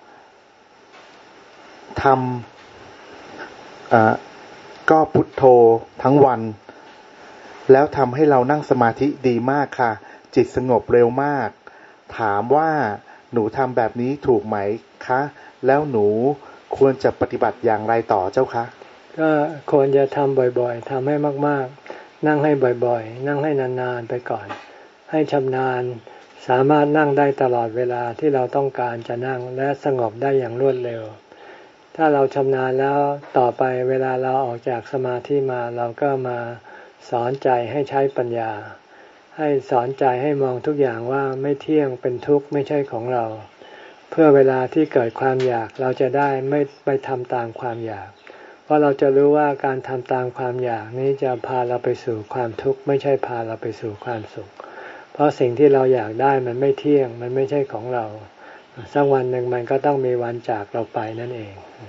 ทำอ่าก็พุทโธทั้งวันแล้วทำให้เรานั่งสมาธิดีมากค่ะจิตสงบเร็วมากถามว่าหนูทำแบบนี้ถูกไหมคะแล้วหนูควรจะปฏิบัติอย่างไรต่อเจ้าคะก็ควรจะทำบ่อยๆทำให้มากๆนั่งให้บ่อยๆนั่งให้นานๆไปก่อนให้ชำนาญสามารถนั่งได้ตลอดเวลาที่เราต้องการจะนั่งและสงบได้อย่างรวดเร็วถ้าเราชำนาญแล้วต่อไปเวลาเราออกจากสมาธิมาเราก็มาสอนใจให้ใช้ปัญญาให้สอนใจให้มองทุกอย่างว่าไม่เที่ยงเป็นทุกข์ไม่ใช่ของเราเพื่อเวลาที่เกิดความอยากเราจะได้ไม่ไปทำตามความอยากเพราะเราจะรู้ว่าการทำตามความอยากนี้จะพาเราไปสู่ความทุกข์ไม่ใช่พาเราไปสู่ความสุขเพราะสิ่งที่เราอยากได้มันไม่เที่ยงมันไม่ใช่ของเราสักวันหนึ่งมันก็ต้องมีวันจากเราไปนั่นเอง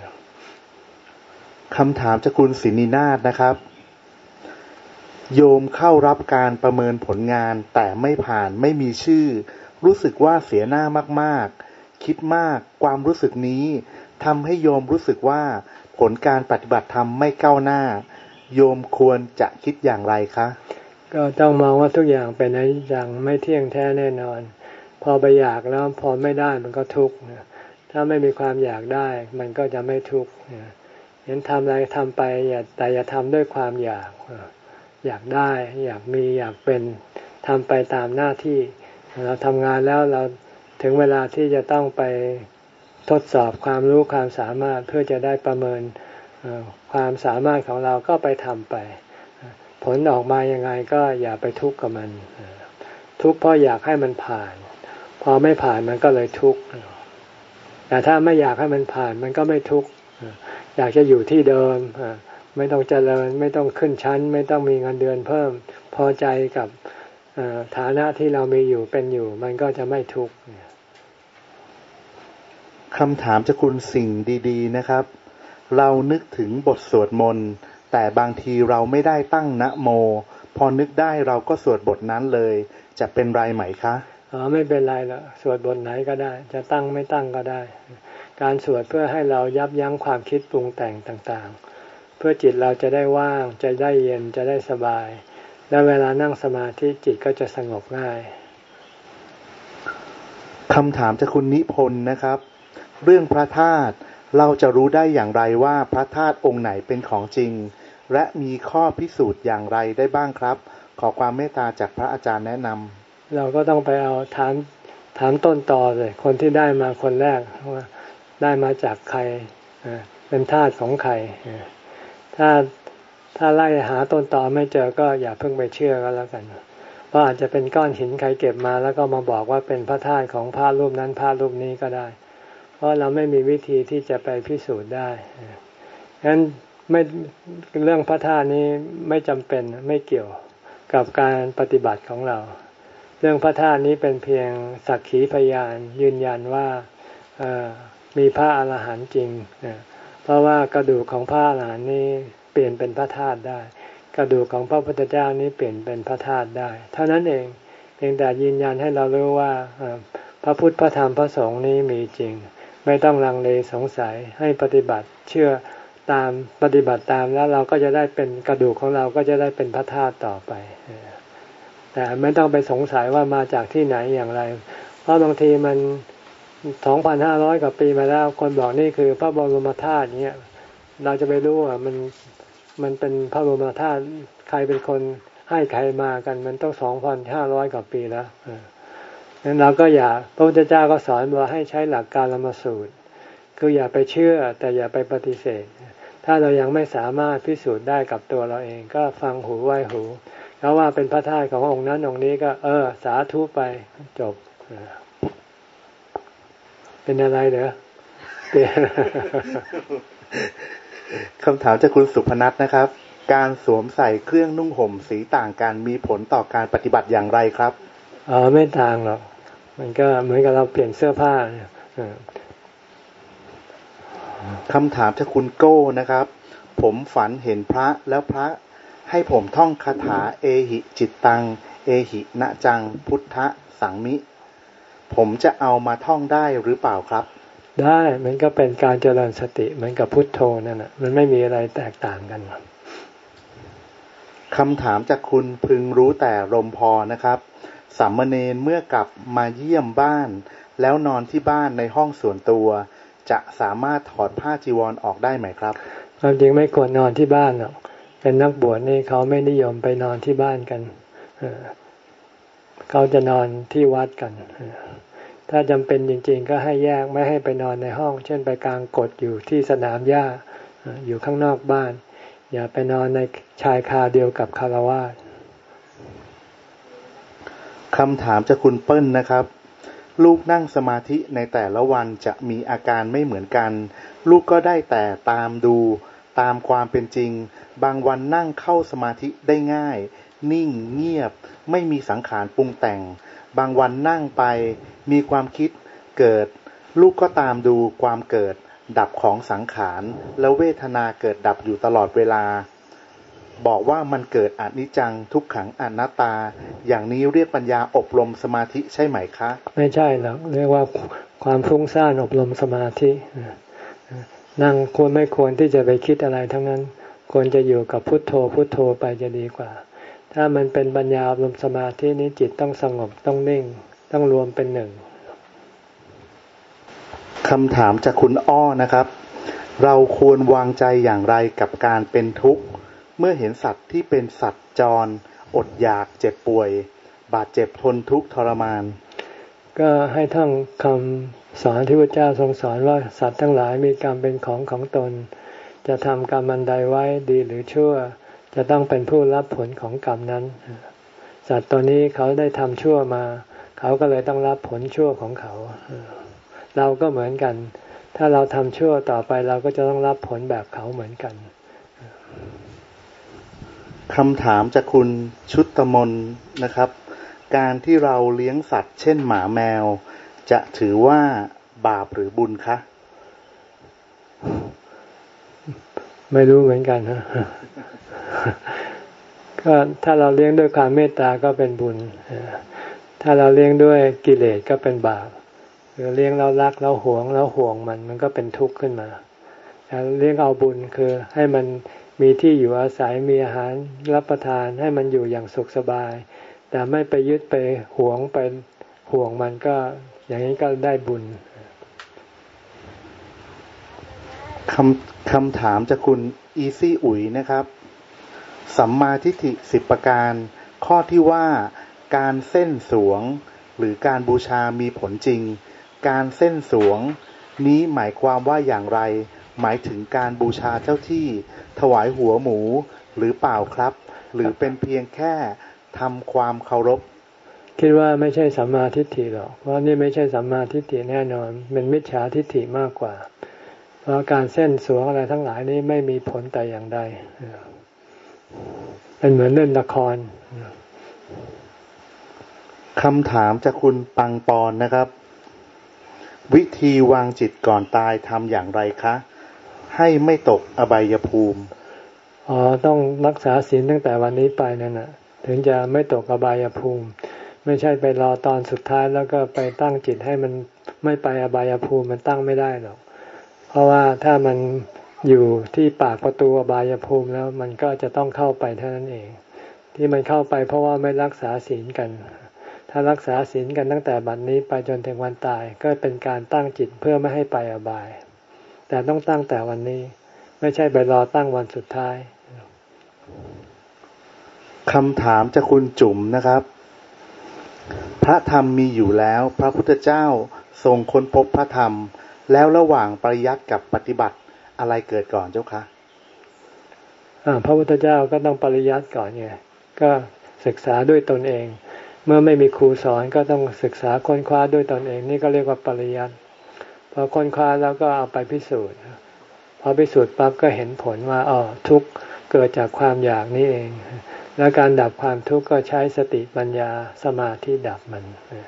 คำถามจากคุณศินินาถนะครับโยมเข้ารับการประเมินผลงานแต่ไม่ผ่านไม่มีชื่อรู้สึกว่าเสียหน้ามากๆคิดมากความรู้สึกนี้ทำให้โยมรู้สึกว่าผลการปฏิบัติธรรมไม่ก้าวหน้าโยมควรจะคิดอย่างไรคะก็ต้องมองว่าทุกอย่างเป็นอนิจจังไม่เที่ยงแท้แน่นอนพอไปอยากแล้วพอไม่ได้มันก็ทุกข์ถ้าไม่มีความอยากได้มันก็จะไม่ทุกข์เห็นทำอะไรทำไปอย่าแต่อย่าทำด้วยความอยากอยากได้อยากมีอยากเป็นทำไปตามหน้าที่เราทำงานแล้วเราถึงเวลาที่จะต้องไปทดสอบความรู้ความสามารถเพื่อจะได้ประเมินความสามารถของเราก็ไปทำไปผลออกมายังไงก็อย่าไปทุกข์กับมันทุกข์เพราะอยากให้มันผ่านพอไม่ผ่านมันก็เลยทุกข์แต่ถ้าไม่อยากให้มันผ่านมันก็ไม่ทุกข์อยากจะอยู่ที่เดิมไม่ต้องเจริญไม่ต้องขึ้นชั้นไม่ต้องมีเงินเดือนเพิ่มพอใจกับฐานะที่เรามีอยู่เป็นอยู่มันก็จะไม่ทุกข์คำถามจากคุณสิ่งดีๆนะครับเรานึกถึงบทสวดมนต์แต่บางทีเราไม่ได้ตั้งนะโมพอนึกได้เราก็สวดบทนั้นเลยจะเป็นไรไหมคะอ๋อไม่เป็นไรละสวดบทไหนก็ได้จะตั้งไม่ตั้งก็ได้การสวดเพื่อให้เรายับยั้งความคิดปรุงแต่งต่างๆเพื่อจิตเราจะได้ว่างจะได้เย็นจะได้สบายและเวลานั่งสมาธิจิตก็จะสงบง่ายคำถามจากคุณนิพนธ์นะครับเรื่องพระธาตุเราจะรู้ได้อย่างไรว่าพระธาตุองค์ไหนเป็นของจริงและมีข้อพิสูจน์อย่างไรได้บ้างครับขอความเมตตาจากพระอาจารย์แนะนำเราก็ต้องไปเอาถามถามต้นตอเลยคนที่ได้มาคนแรกว่าได้มาจากใครเป็นธาตุของใครถ้าถ้าไล่หาต้นตอไม่เจอก็อย่าเพิ่งไปเชื่อก็แล้วกันเพราะอาจจะเป็นก้อนหินใครเก็บมาแล้วก็มาบอกว่าเป็นพระธาตุของพระรูปนั้นพระรูปนี้ก็ได้เพราะเราไม่มีวิธีที่จะไปพิสูจน์ได้งั้นไม่เรื่องพระธาตุนี้ไม่จำเป็นไม่เกี่ยวกับการปฏิบัติของเราเรื่องพระธาตุนี้เป็นเพียงสักขีพยานยืนยันว่ามีพระอรหันต์จริงเพราะว่ากระดูกของพระอรหันต์นี้เปลี่ยนเป็นพระธาตุได้กระดูกของพระพุทธเจ้านี้เปลี่ยนเป็นพระธาตุได้เท่านั้นเองเพียงแต่ยืนยันให้เรารู้ว่าพระพุทธพระธรรมพระสงฆ์นี้มีจริงไม่ต้องลังเลสงสัยให้ปฏิบัติเชื่อตามปฏิบัติตามแล้วเราก็จะได้เป็นกระดูกของเราก็จะได้เป็นพระธาตุต่อไปแต่ไม่ต้องไปสงสัยว่ามาจากที่ไหนอย่างไรเพราะบางทีมัน สองพันห้าร้อย กว่าปีมาแล้วคนบอกนี่คือพระบรมธาตุเงี้ยเราจะไปรู้ว่ามันมันเป็นพระบรมธาตุใครเป็นคนให้ใครมากันมันต้อง สองพันห้าร้อย กว่าปีแล้วงั้นเราก็อย่าพระพุทธเจ้าก็สอนว่าให้ใช้หลักการละมสูตรคืออย่าไปเชื่อแต่อย่าไปปฏิเสธถ้าเรายังไม่สามารถพิสูจน์ได้กับตัวเราเองก็ฟังหูไว้หูแล้วว่าเป็นพระธาตุขององค์นั้นองค์นี้ก็เออสาธุไปจบเป็นอะไรเหรอคำถามจากคุณสุพนัทนะครับการสวมใส่เครื่องนุ่งห่มสีต่างกันมีผลต่อการปฏิบัติอย่างไรครับอ๋อไม่ต่างหรอกมันก็เหมือนกับเราเปลี่ยนเสื้อผ้าเนี่ยคำถามจากคุณโก้นะครับผมฝันเห็นพระแล้วพระให้ผมท่องคาถาเอหิจิตตังเอหินะจังพุทธสังมิผมจะเอามาท่องได้หรือเปล่าครับได้มันก็เป็นการเจริญสติเหมือนกับพุทโธนั่นแหละมันไม่มีอะไรแตกต่างกันคำถามจากคุณพึงรู้แต่ลมพอนะครับสามเณรเมื่อกลับมาเยี่ยมบ้านแล้วนอนที่บ้านในห้องส่วนตัวจะสามารถถอดผ้าจีวรออกได้ไหมครับความจริงไม่ควรนอนที่บ้านหรอกเป็นนักบวชนี่เขาไม่นิยมไปนอนที่บ้านกันเขาจะนอนที่วัดกันถ้าจำเป็นจริงๆก็ให้แยกไม่ให้ไปนอนในห้องเช่นไปกางกฎอยู่ที่สนามหญ้าอยู่ข้างนอกบ้านอย่าไปนอนในชายคาเดียวกับฆราวาสคำถามจากคุณเปิ้ลนะครับลูกนั่งสมาธิในแต่ละวันจะมีอาการไม่เหมือนกันลูกก็ได้แต่ตามดูตามความเป็นจริงบางวันนั่งเข้าสมาธิได้ง่ายนิ่งเงียบไม่มีสังขารปรุงแต่งบางวันนั่งไปมีความคิดเกิดลูกก็ตามดูความเกิดดับของสังขารแล้วเวทนาเกิดดับอยู่ตลอดเวลาบอกว่ามันเกิดอนิจจังทุกขังอนัตตาอย่างนี้เรียกปัญญาอบรมสมาธิใช่ไหมคะไม่ใช่หรอกเรียกว่าความฟุ้งซ่านอบรมสมาธินั่งควรไม่ควรที่จะไปคิดอะไรทั้งนั้นควรจะอยู่กับพุทโธพุทโธไปจะดีกว่าถ้ามันเป็นปัญญาอบรมสมาธินี้จิตต้องสงบต้องนิ่งต้องรวมเป็นหนึ่งคำถามจากคุณอ้อนะครับเราควรวางใจอย่างไรกับการเป็นทุกข์เมื่อเห็นสัตว์ที่เป็นสัตว์จรอดอยากเจ็บป่วยบาดเจ็บทนทุกข์ทรมานก็ให้ท่องคำสอนที่พระเจ้าทรงสอนว่าสัตว์ทั้งหลายมีกรรมเป็นของของตนจะทำกรรมอันใดไว้ดีหรือชั่วจะต้องเป็นผู้รับผลของกรรมนั้นสัตว์ตัวนี้เขาได้ทำชั่วมาเขาก็เลยต้องรับผลชั่วของเขาเราก็เหมือนกันถ้าเราทำชั่วต่อไปเราก็จะต้องรับผลแบบเขาเหมือนกันคำถามจากคุณชุตมนนะครับการที่เราเลี้ยงสัตว์เช่นหมาแมวจะถือว่าบาปหรือบุญคะไม่รู้เหมือนกันนะก็ถ้าเราเลี้ยงด้วยความเมตตาก็เป็นบุญถ้าเราเลี้ยงด้วยกิเลสก็เป็นบาปหรือเลี้ยงเรารักเราหวงเราห่วงมันมันก็เป็นทุกข์ขึ้นมาแต่เลี้ยงเอาบุญคือให้มันมีที่อยู่อาศัยมีอาหารรับประทานให้มันอยู่อย่างสุขสบายแต่ไม่ไปยึดไปหวงไปห่วงมันก็อย่างนี้ก็ได้บุญคำคำถามจากคุณอีซี่อุ๋ยนะครับสัมมาทิฏฐิสิบประการข้อที่ว่าการเส้นสรวงหรือการบูชามีผลจริงการเส้นสรวงนี้หมายความว่าอย่างไรหมายถึงการบูชาเจ้าที่ถวายหัวหมูหรือเปล่าครับหรือเป็นเพียงแค่ทำความเคารพคิดว่าไม่ใช่สัมมาทิฏฐิหรอกเพราะนี่ไม่ใช่สัมมาทิฏฐิแน่นอนเป็นมิจฉาทิฏฐิมากกว่าเพราะการเส้นสรวงอะไรทั้งหลายนี้ไม่มีผลแต่อย่างใดเป็นเหมือนเล่นละครคำถามจากคุณปังปอนนะครับวิธีวางจิตก่อนตายทำอย่างไรคะให้ไม่ตกอบายภูมิอ๋อต้องรักษาศีลตั้งแต่วันนี้ไปนั่นน่ะถึงจะไม่ตกอบายภูมิไม่ใช่ไปรอตอนสุดท้ายแล้วก็ไปตั้งจิตให้มันไม่ไปอบายภูมิมันตั้งไม่ได้หรอกเพราะว่าถ้ามันอยู่ที่ปากประตูอบายภูมิแล้วมันก็จะต้องเข้าไปเท่านั้นเองที่มันเข้าไปเพราะว่าไม่รักษาศีลกันถ้ารักษาศีลกันตั้งแต่บัดนี้ไปจนถึงวันตายก็เป็นการตั้งจิตเพื่อไม่ให้ไปอบายแต่ต้องตั้งแต่วันนี้ไม่ใช่ไปรอตั้งวันสุดท้ายคำถามจากคุณจุ๋มนะครับพระธรรมมีอยู่แล้วพระพุทธเจ้าทรงค้นพบพระธรรมแล้วระหว่างปริยัติกับปฏิบัติอะไรเกิดก่อนเจ้าคะอ่าพระพุทธเจ้าก็ต้องปริยัติก่อนไงก็ศึกษาด้วยตนเองเมื่อไม่มีครูสอนก็ต้องศึกษาค้นคว้าด้วยตนเองนี่ก็เรียกว่าปริยัติพอค้นคว้าแล้วก็เอาไปพิสูจน์พอพิสูจน์ปั๊บก็เห็นผลว่าอ๋อทุกข์เกิดจากความอยากนี่เองแล้วการดับความทุกข์ก็ใช้สติปัญญาสมาธิดับมัน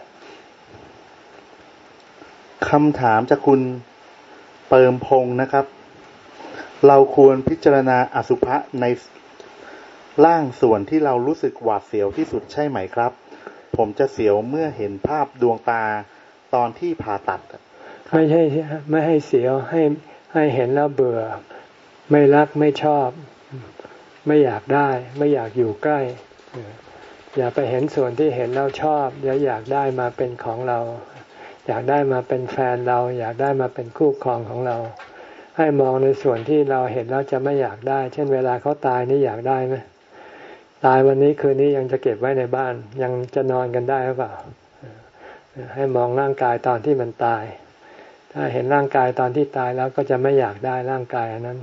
คำถามจากคุณเปิมพงษ์นะครับเราควรพิจารณาอสุภะในร่างส่วนที่เรารู้สึกหวาดเสียวที่สุดใช่ไหมครับผมจะเสียวเมื่อเห็นภาพดวงตาตอนที่ผ่าตัดไม่ใช่ไม่ให้เสียวให้ให้เห็นแล้วเบื่อไม่รักไม่ชอบไม่อยากได้ไม่อยากอยู่ใกล้อย่าไปเห็นส่วนที่เห็นแล้วชอบอย่าอยากได้มาเป็นของเราอยากได้มาเป็นแฟนเราอยากได้มาเป็นคู่ครองของเราให้มองในส่วนที่เราเห็นแล้วจะไม่อยากได้เช่นเวลาเขาตายนี่อยากได้ไหมตายวันนี้คืนนี้ยังจะเก็บไว้ในบ้านยังจะนอนกันได้หรือเปล่าให้มองร่างกายตอนที่มันตายถ้าเห็นร่างกายตอนที่ตายแล้วก็จะไม่อยากได้ร่างกายอันนั้น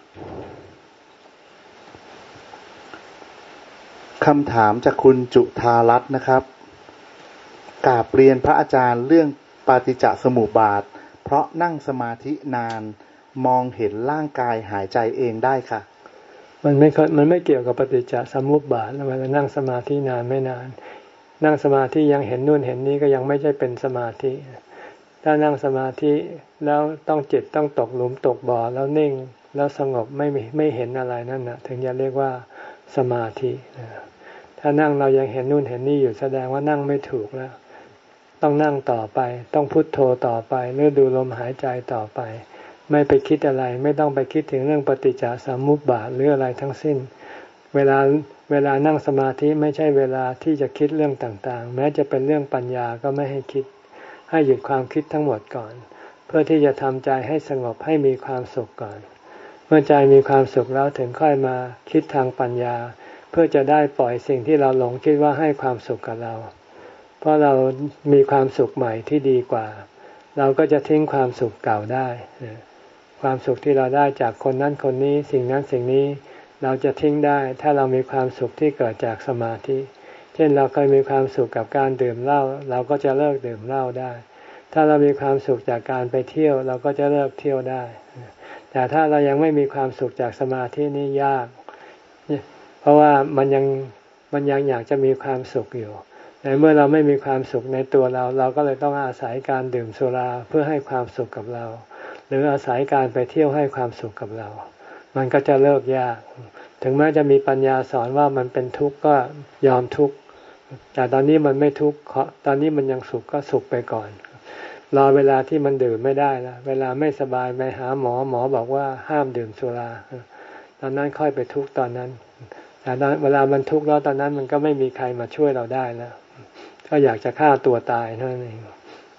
คำถามจากคุณจุธารัตน์นะครับกราบเรียนพระอาจารย์เรื่องปฏิจจสมุปบาทเพราะนั่งสมาธินานมองเห็นร่างกายหายใจเองได้ค่ะมันไม่มันไม่เกี่ยวกับปฏิจจสมุปบาทแล้วเวลานั่งสมาธินานไม่นานนั่งสมาธิยังเห็นนู่นเห็นนี้ก็ยังไม่ใช่เป็นสมาธิถ้านั่งสมาธิแล้วต้องจิตต้องตกหลุมตกบ่อแล้วนิ่งแล้วสงบไม่ไม่เห็นอะไรนั่นนะถึงจะเรียกว่าสมาธิถ้านั่งเรายังเห็นนู่นเห็นนี่อยู่แสดงว่านั่งไม่ถูกแล้วต้องนั่งต่อไปต้องพุทโธต่อไปหรือดูลมหายใจต่อไปไม่ไปคิดอะไรไม่ต้องไปคิดถึงเรื่องปฏิจจสมุปบาทหรืออะไรทั้งสิ้นเวลาเวลานั่งสมาธิไม่ใช่เวลาที่จะคิดเรื่องต่างๆแม้จะเป็นเรื่องปัญญาก็ไม่ให้คิดให้หยุดความคิดทั้งหมดก่อนเพื่อที่จะทำใจให้สงบให้มีความสุขก่อนเมื่อใจมีความสุขแล้วถึงค่อยมาคิดทางปัญญาเพื่อจะได้ปล่อยสิ่งที่เราหลงคิดว่าให้ความสุขกับเราเพราะเรามีความสุขใหม่ที่ดีกว่าเราก็จะทิ้งความสุขเก่าได้ความสุขที่เราได้จากคนนั้นคนนี้สิ่งนั้นสิ่งนี้เราจะทิ้งได้ถ้าเรามีความสุขที่เกิดจากสมาธิเช่นเราเคยมีความสุขกับการดื่มเหล้าเราก็จะเลิกดื่มเหล้าได้ถ้าเรามีความสุขจากการไปเที่ยวเราก็จะเลิกเที่ยวได้แต่ถ้าเรายังไม่มีความสุขจากสมาธินี่ยากเพราะว่ามันยังมันยังอยากจะมีความสุขอยู่ในเมื่อเราไม่มีความสุขในตัวเราเราก็เลยต้องอาศัยการดื่มสุราเพื่อให้ความสุขกับเราหรืออาศัยการไปเที่ยวให้ความสุขกับเรามันก็จะเลิกยากถึงแม้จะมีปัญญาสอนว่ามันเป็นทุกข์ก็ยอมทุกข์แต่ตอนนี้มันไม่ทุกข์ตอนนี้มันยังสุขก็สุขไปก่อนรอเวลาที่มันดื่มไม่ได้แล้วเวลาไม่สบายไปหาหมอหมอบอกว่าห้ามดื่มสุราตอนนั้นค่อยไปทุกข์ตอนนั้นแต่ตอนเวลามันทุกข์แล้วตอนนั้นมันก็ไม่มีใครมาช่วยเราได้แล้วก็อยากจะฆ่าตัวตายเท่านั้นเอง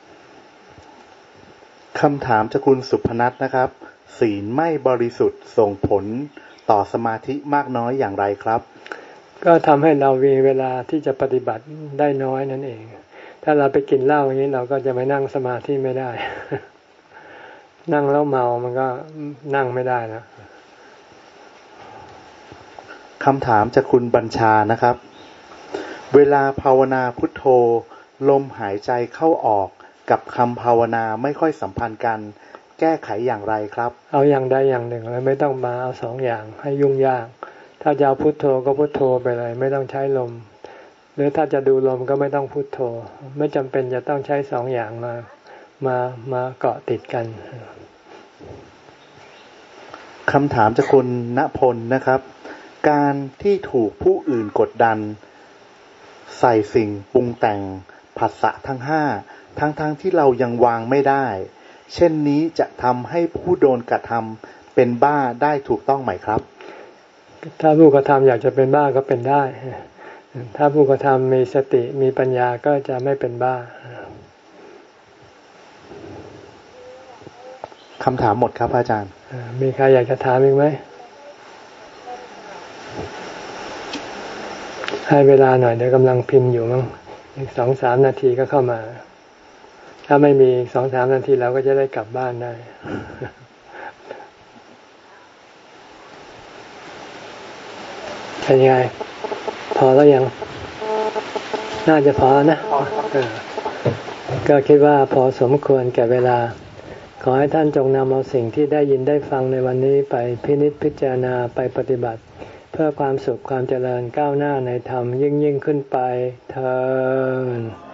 คำถามจากคุณสุพนัทนะครับศีลไม่บริสุทธิ์ส่งผลต่อสมาธิมากน้อยอย่างไรครับก็ทำให้เรามีเวลาที่จะปฏิบัติได้น้อยนั่นเองถ้าเราไปกินเหล้าอย่างนี้เราก็จะไปนั่งสมาธิไม่ได้ นั่งแล้วเมามันก็นั่งไม่ได้นะคำถามจากคุณบัญชานะครับเวลาภาวนาพุทโธลมหายใจเข้าออกกับคำภาวนาไม่ค่อยสัมพันธ์กันแก้ไขอย่างไรครับเอาอย่างใดอย่างหนึ่งเลยไม่ต้องมาเอาสองอย่างให้ยุ่งยากถ้าจะเอาพุทโธก็พุทโธไปเลยไม่ต้องใช้ลมหรือถ้าจะดูลมก็ไม่ต้องพุทโธไม่จำเป็นจะต้องใช้สองอย่างมามามาเกาะติดกันคำถามจากคุณณพลนะครับการที่ถูกผู้อื่นกดดันใส่สิ่งปรุงแต่งผัสสะทั้งห้าทั้งๆ ท, ที่เรายังวางไม่ได้เช่นนี้จะทำให้ผู้โดนกระทำเป็นบ้าได้ถูกต้องไหมครับถ้าผู้กระทำอยากจะเป็นบ้าก็เป็นได้ถ้าผู้กระทำมีสติมีปัญญาก็จะไม่เป็นบ้าคำถามหมดครับอาจารย์มีใครอยากจะถามอีกไหมให้เวลาหน่อยเดี๋ยวกำลังพิมพ์อยู่มั้งอีกสองสามนาทีก็เข้ามาถ้าไม่มีสองสามนาทีเราก็จะได้กลับบ้านได้เป็นยังไงพอแล้วยังน่าจะพอนะก็คิดว่าพอสมควรแก่เวลาขอให้ท่านจงนำเอาสิ่งที่ได้ยินได้ฟังในวันนี้ไปพินิจพิจารณาไปปฏิบัติเพื่อความสุขความเจริญก้าวหน้าในธรรมยิ่งยิ่งขึ้นไปเทอญ